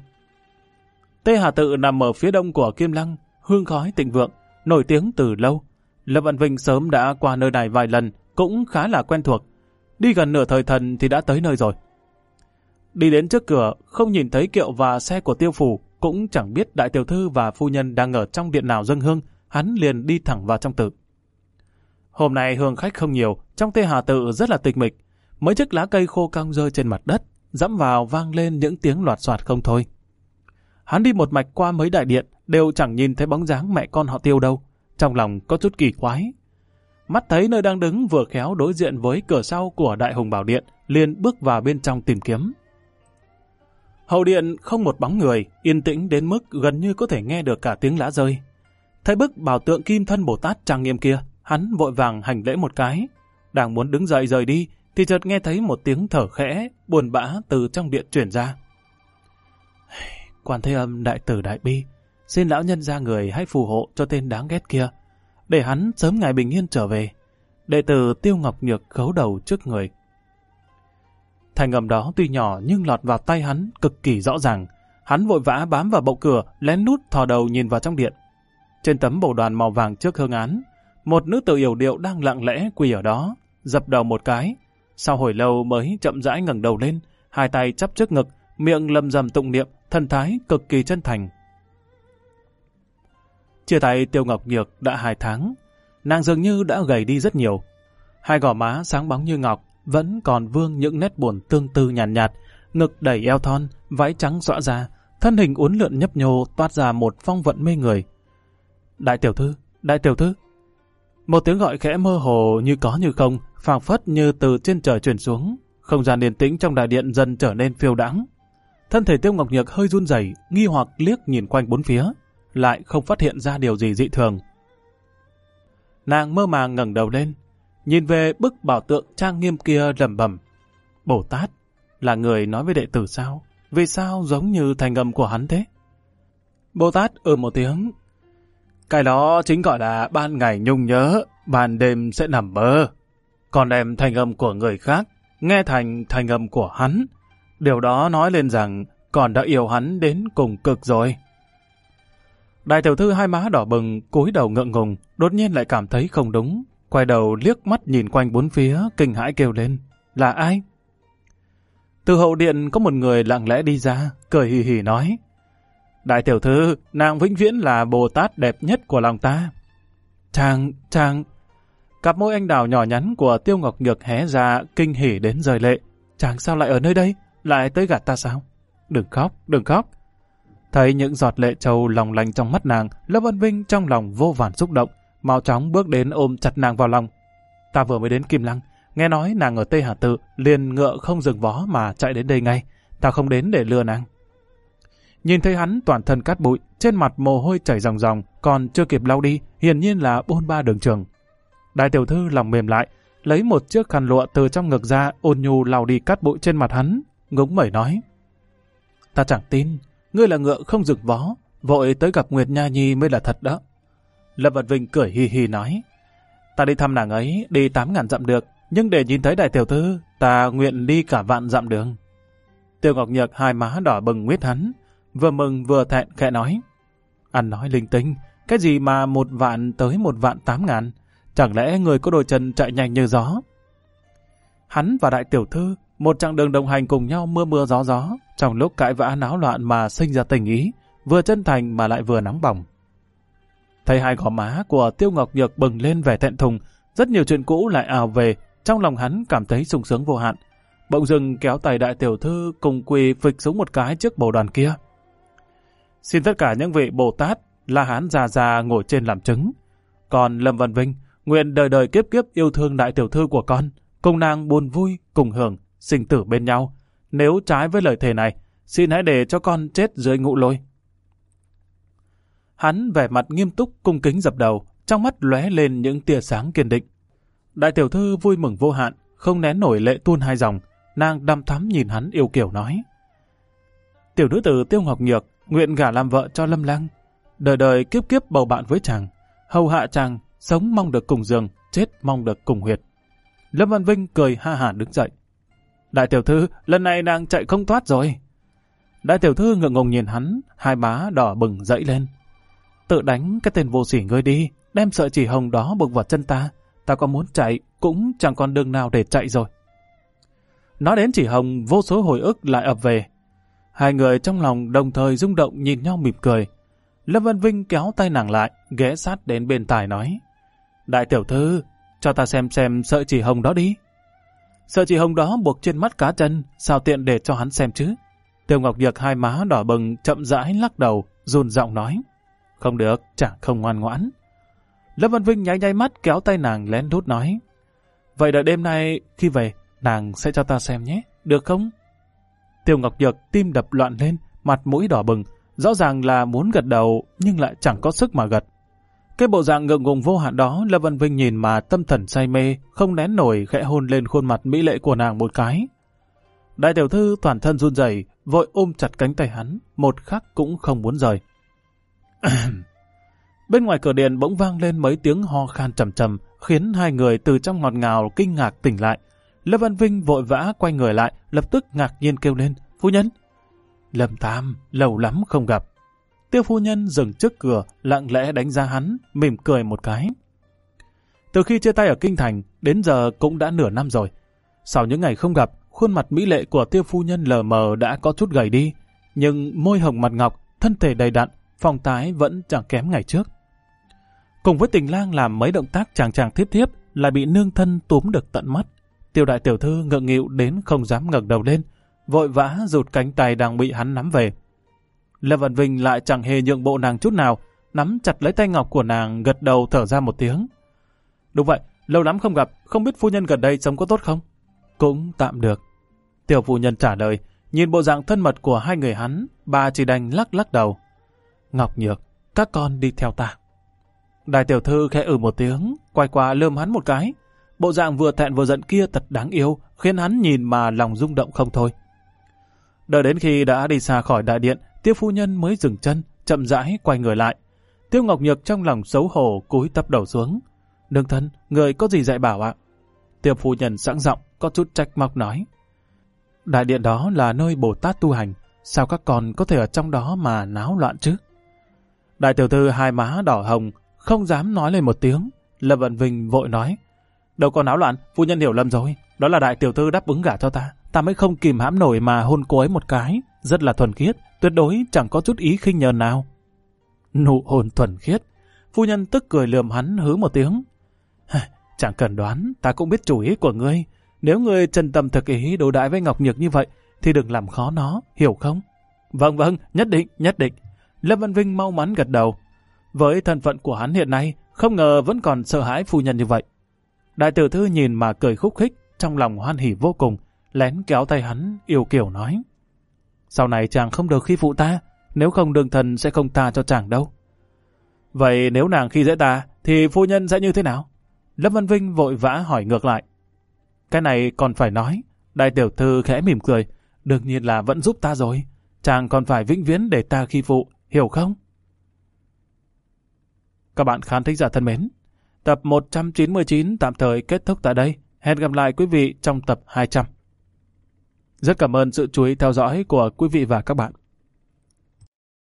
A: Tê Hà Tự nằm ở phía đông của Kim Lăng, hương khói thịnh vượng, nổi tiếng từ lâu. Lâm Văn Vinh sớm đã qua nơi này vài lần, cũng khá là quen thuộc. Đi gần nửa thời thần thì đã tới nơi rồi. Đi đến trước cửa, không nhìn thấy kiệu và xe của Tiêu phủ, cũng chẳng biết đại tiểu thư và phu nhân đang ở trong điện nào dâng hương, hắn liền đi thẳng vào trong tự. Hôm nay hương khách không nhiều, trong Tê Hà Tự rất là tịch mịch. Mấy chiếc lá cây khô cong rơi trên mặt đất, dẫm vào vang lên những tiếng loạt soạt không thôi. Hắn đi một mạch qua mấy đại điện, đều chẳng nhìn thấy bóng dáng mẹ con họ Tiêu đâu. Trong lòng có chút kỳ quái. Mắt thấy nơi đang đứng vừa khéo đối diện với cửa sau của Đại Hùng Bảo Điện, liền bước vào bên trong tìm kiếm. Hậu điện không một bóng người, yên tĩnh đến mức gần như có thể nghe được cả tiếng lá rơi. Thấy bức bảo tượng Kim Thân Bồ Tát trang nghiêm kia, hắn vội vàng hành lễ một cái. Đang muốn đứng dậy rời đi, thì chợt nghe thấy một tiếng thở khẽ, buồn bã từ trong điện truyền ra. Quan Thế Âm đại tử đại bi, xin lão nhân ra người hãy phù hộ cho tên đáng ghét kia, để hắn sớm ngày bình yên trở về. Đệ tử Tiêu Ngọc Nhược khấu đầu trước người. Thành âm đó tuy nhỏ nhưng lọt vào tay hắn cực kỳ rõ ràng. Hắn vội vã bám vào bậu cửa, lén lút thò đầu nhìn vào trong điện. Trên tấm bồ đoàn màu vàng trước hương án, một nữ tử yểu điệu đang lặng lẽ quỳ ở đó, dập đầu một cái. Sau hồi lâu mới chậm rãi ngẩng đầu lên, hai tay chắp trước ngực, miệng lầm rầm tụng niệm, thần thái cực kỳ chân thành. Chia tay Tiêu Ngọc Nhược đã 2 tháng, nàng dường như đã gầy đi rất nhiều. Hai gò má sáng bóng như ngọc, vẫn còn vương những nét buồn tương tư nhàn nhạt, ngực đẩy eo thon, váy trắng xõa ra, thân hình uốn lượn nhấp nhô toát ra một phong vận mê người. Đại tiểu thư, đại tiểu thư. Một tiếng gọi khẽ mơ hồ như có như không, phảng phất như từ trên trời truyền xuống. Không gian yên tĩnh trong đại điện dần trở nên phiêu đãng. Thân thể Tiêu Ngọc Nhược hơi run rẩy, nghi hoặc liếc nhìn quanh bốn phía, lại không phát hiện ra điều gì dị thường. Nàng mơ màng ngẩng đầu lên, nhìn về bức bảo tượng trang nghiêm kia lẩm bẩm: Bồ Tát là người nói với đệ tử sao? Vì sao giống như thành âm của hắn thế? Bồ Tát một tiếng. Cái đó chính gọi là ban ngày nhung nhớ, ban đêm sẽ nằm mơ. Còn đem thành âm của người khác, nghe thành thành âm của hắn. Điều đó nói lên rằng còn đã yêu hắn đến cùng cực rồi. Đại tiểu thư hai má đỏ bừng, cúi đầu ngượng ngùng, đột nhiên lại cảm thấy không đúng. Quay đầu liếc mắt nhìn quanh bốn phía, kinh hãi kêu lên: Là ai? Từ hậu điện có một người lặng lẽ đi ra, cười hì hì nói: Đại tiểu thư, nàng vĩnh viễn là Bồ Tát đẹp nhất của lòng ta. Chàng... Cặp môi anh đào nhỏ nhắn của Tiêu Ngọc Nhược hé ra, kinh hỉ đến rơi lệ. Chàng sao lại ở nơi đây? Lại tới gạt ta sao? Đừng khóc. Thấy những giọt lệ trâu lòng lành trong mắt nàng, Lâm Vân Vinh trong lòng vô vàn xúc động, mau chóng bước đến ôm chặt nàng vào lòng. Ta vừa mới đến Kim Lăng, nghe nói nàng ở Tây Hà Tự, liền ngựa không dừng vó mà chạy đến đây ngay. Ta không đến để lừa nàng. Nhìn thấy hắn toàn thân cát bụi, trên mặt mồ hôi chảy ròng ròng, còn chưa kịp lau đi, hiển nhiên là bôn ba đường trường. Đại tiểu thư lòng mềm lại, lấy một chiếc khăn lụa từ trong ngực ra, ôn nhu lau đi cát bụi trên mặt hắn, ngúng mẩy nói: Ta chẳng tin, ngươi là ngựa không dừng vó, vội tới gặp Nguyệt Nha Nhi mới là thật đó. Lâm Vật Vinh cười hì hì nói: Ta đi thăm nàng ấy, đi 8.000 dặm được, nhưng để nhìn thấy đại tiểu thư, ta nguyện đi cả vạn dặm đường. Tiêu Ngọc Nhược hai má đỏ bừng nguyết hắn, vừa mừng vừa thẹn khẽ nói: Ăn nói linh tinh, cái gì mà 1 vạn tới 1 vạn 8.000, chẳng lẽ người có đôi chân chạy nhanh như gió? Hắn và đại tiểu thư một chặng đường đồng hành cùng nhau mưa gió gió, trong lúc cãi vã náo loạn mà sinh ra tình ý, vừa chân thành mà lại vừa nóng bỏng. Thấy hai gò má của Tiêu Ngọc Nhược bừng lên vẻ thẹn thùng, rất nhiều chuyện cũ lại ào về, trong lòng hắn cảm thấy sung sướng vô hạn. Bỗng dưng kéo tay đại tiểu thư cùng quỳ phịch xuống một cái trước bồ đoàn kia. Xin tất cả những vị Bồ Tát, La Hán già già ngồi trên làm chứng. Còn Lâm Văn Vinh, nguyện đời đời kiếp kiếp yêu thương đại tiểu thư của con, cùng nàng buồn vui, cùng hưởng, sinh tử bên nhau. Nếu trái với lời thề này, xin hãy để cho con chết dưới ngũ lôi. Hắn vẻ mặt nghiêm túc cung kính dập đầu, trong mắt lóe lên những tia sáng kiên định. Đại tiểu thư vui mừng vô hạn, không nén nổi lệ tuôn hai dòng, nàng đăm thắm nhìn hắn yêu kiều nói: Tiểu nữ tử Tiêu Ngọc Nhược nguyện gả làm vợ cho Lâm Lăng, đời đời kiếp kiếp bầu bạn với chàng, hầu hạ chàng, sống mong được cùng giường, chết mong được cùng huyệt. Lâm Văn Vinh cười ha hả đứng dậy: Đại tiểu thư, lần này nàng chạy không thoát rồi. Đại tiểu thư ngượng ngùng nhìn hắn, hai má đỏ bừng dậy lên: Tự đánh cái tên vô sỉ ngươi đi, đem sợi chỉ hồng đó buộc vào chân ta, ta có muốn chạy cũng chẳng còn đường nào để chạy rồi. Nói đến chỉ hồng, vô số hồi ức lại ập về. Hai người trong lòng đồng thời rung động nhìn nhau mỉm cười. Lâm Văn Vinh kéo tay nàng lại, ghé sát đến bên tai nói: Đại tiểu thư, cho ta xem sợi chỉ hồng đó đi. Sợi chỉ hồng đó buộc trên mắt cá chân, sao tiện để cho hắn xem chứ? Tiêu Ngọc Nhược hai má đỏ bừng chậm rãi lắc đầu, run giọng nói: Không được, chẳng không ngoan ngoãn. Lâm Văn Vinh nháy nháy mắt kéo tay nàng lén lút nói: Vậy đợi đêm nay khi về, nàng sẽ cho ta xem nhé, được không? Tiêu Ngọc Nhược tim đập loạn lên, mặt mũi đỏ bừng, rõ ràng là muốn gật đầu nhưng lại chẳng có sức mà gật. Cái bộ dạng ngượng ngùng vô hạn đó, Lâm Văn Vinh nhìn mà tâm thần say mê, không nén nổi khẽ hôn lên khuôn mặt mỹ lệ của nàng một cái. Đại tiểu thư toàn thân run rẩy, vội ôm chặt cánh tay hắn, một khắc cũng không muốn rời. Bên ngoài cửa điện bỗng vang lên mấy tiếng ho khan trầm trầm, khiến hai người từ trong ngọt ngào kinh ngạc tỉnh lại. Lâm Văn Vinh vội vã quay người lại, lập tức ngạc nhiên kêu lên: Phu nhân! Lâm Tam, lâu lắm không gặp. Tiêu phu nhân dừng trước cửa, lặng lẽ đánh giá hắn, mỉm cười một cái. Từ khi chia tay ở Kinh Thành, đến giờ cũng đã nửa năm rồi. Sau những ngày không gặp, khuôn mặt mỹ lệ của Tiêu phu nhân lờ mờ đã có chút gầy đi, nhưng môi hồng mặt ngọc, thân thể đầy đặn, phong thái vẫn chẳng kém ngày trước. Cùng với Tình Lang làm mấy động tác chàng thiếp thiếp, lại bị nương thân túm được tận mắt. Tiêu đại tiểu thư ngượng nghịu đến không dám ngẩng đầu lên, vội vã rụt cánh tay đang bị hắn nắm về. Lâm Văn Vinh lại chẳng hề nhượng bộ nàng chút nào, nắm chặt lấy tay ngọc của nàng, gật đầu thở ra một tiếng. Đúng vậy, lâu lắm không gặp, không biết phu nhân gần đây sống có tốt không? Cũng tạm được. Tiểu phu nhân trả lời, nhìn bộ dạng thân mật của hai người hắn, bà chỉ đành lắc lắc đầu. Ngọc Nhược, các con đi theo ta. Đại tiểu thư khẽ một tiếng, quay qua lườm hắn một cái. Bộ dạng vừa thẹn vừa giận kia thật đáng yêu, khiến hắn nhìn mà lòng rung động không thôi. Đợi đến khi đã đi xa khỏi đại điện, Tiêu phu nhân mới dừng chân, chậm rãi quay người lại. Tiêu Ngọc Nhược trong lòng xấu hổ cúi thấp đầu xuống. Nương thân, người có gì dạy bảo ạ? Tiêu phu nhân sẵn giọng, có chút trách móc nói. Đại điện đó là nơi Bồ Tát tu hành, sao các con có thể ở trong đó mà náo loạn chứ? Đại tiểu thư hai má đỏ hồng, không dám nói lên một tiếng. Lâm Vận Vinh vội nói. Đâu có náo loạn, phu nhân hiểu lầm rồi. Đó là đại tiểu thư đáp ứng gả cho ta mới không kìm hãm nổi mà hôn cô ấy một cái. Rất là thuần khiết, tuyệt đối chẳng có chút ý khinh nhờn nào. Nụ hôn thuần khiết. Phu nhân tức cười lườm hắn hứ một tiếng. Chẳng cần đoán, ta cũng biết chủ ý của ngươi. Nếu ngươi chân tâm thực ý đối đãi với Ngọc Nhược như vậy, thì đừng làm khó nó, hiểu không? Vâng, nhất định. Lâm Văn Vinh mau mắn gật đầu. Với thân phận của hắn hiện nay, không ngờ vẫn còn sợ hãi phu nhân như vậy. Đại tiểu thư nhìn mà cười khúc khích, trong lòng hoan hỉ vô cùng, lén kéo tay hắn, yêu kiều nói. Sau này chàng không được khi phụ ta, nếu không đường thần sẽ không tha cho chàng đâu. Vậy nếu nàng khi dễ ta, thì phu nhân sẽ như thế nào? Lâm Văn Vinh vội vã hỏi ngược lại. Cái này còn phải nói. Đại tiểu thư khẽ mỉm cười. Đương nhiên là vẫn giúp ta rồi. Chàng còn phải vĩnh viễn để ta khi phụ, hiểu không? Các bạn khán thính giả thân mến, tập 199 tạm thời kết thúc tại đây. Hẹn gặp lại quý vị trong tập 200. Rất cảm ơn sự chú ý theo dõi của quý vị và các bạn.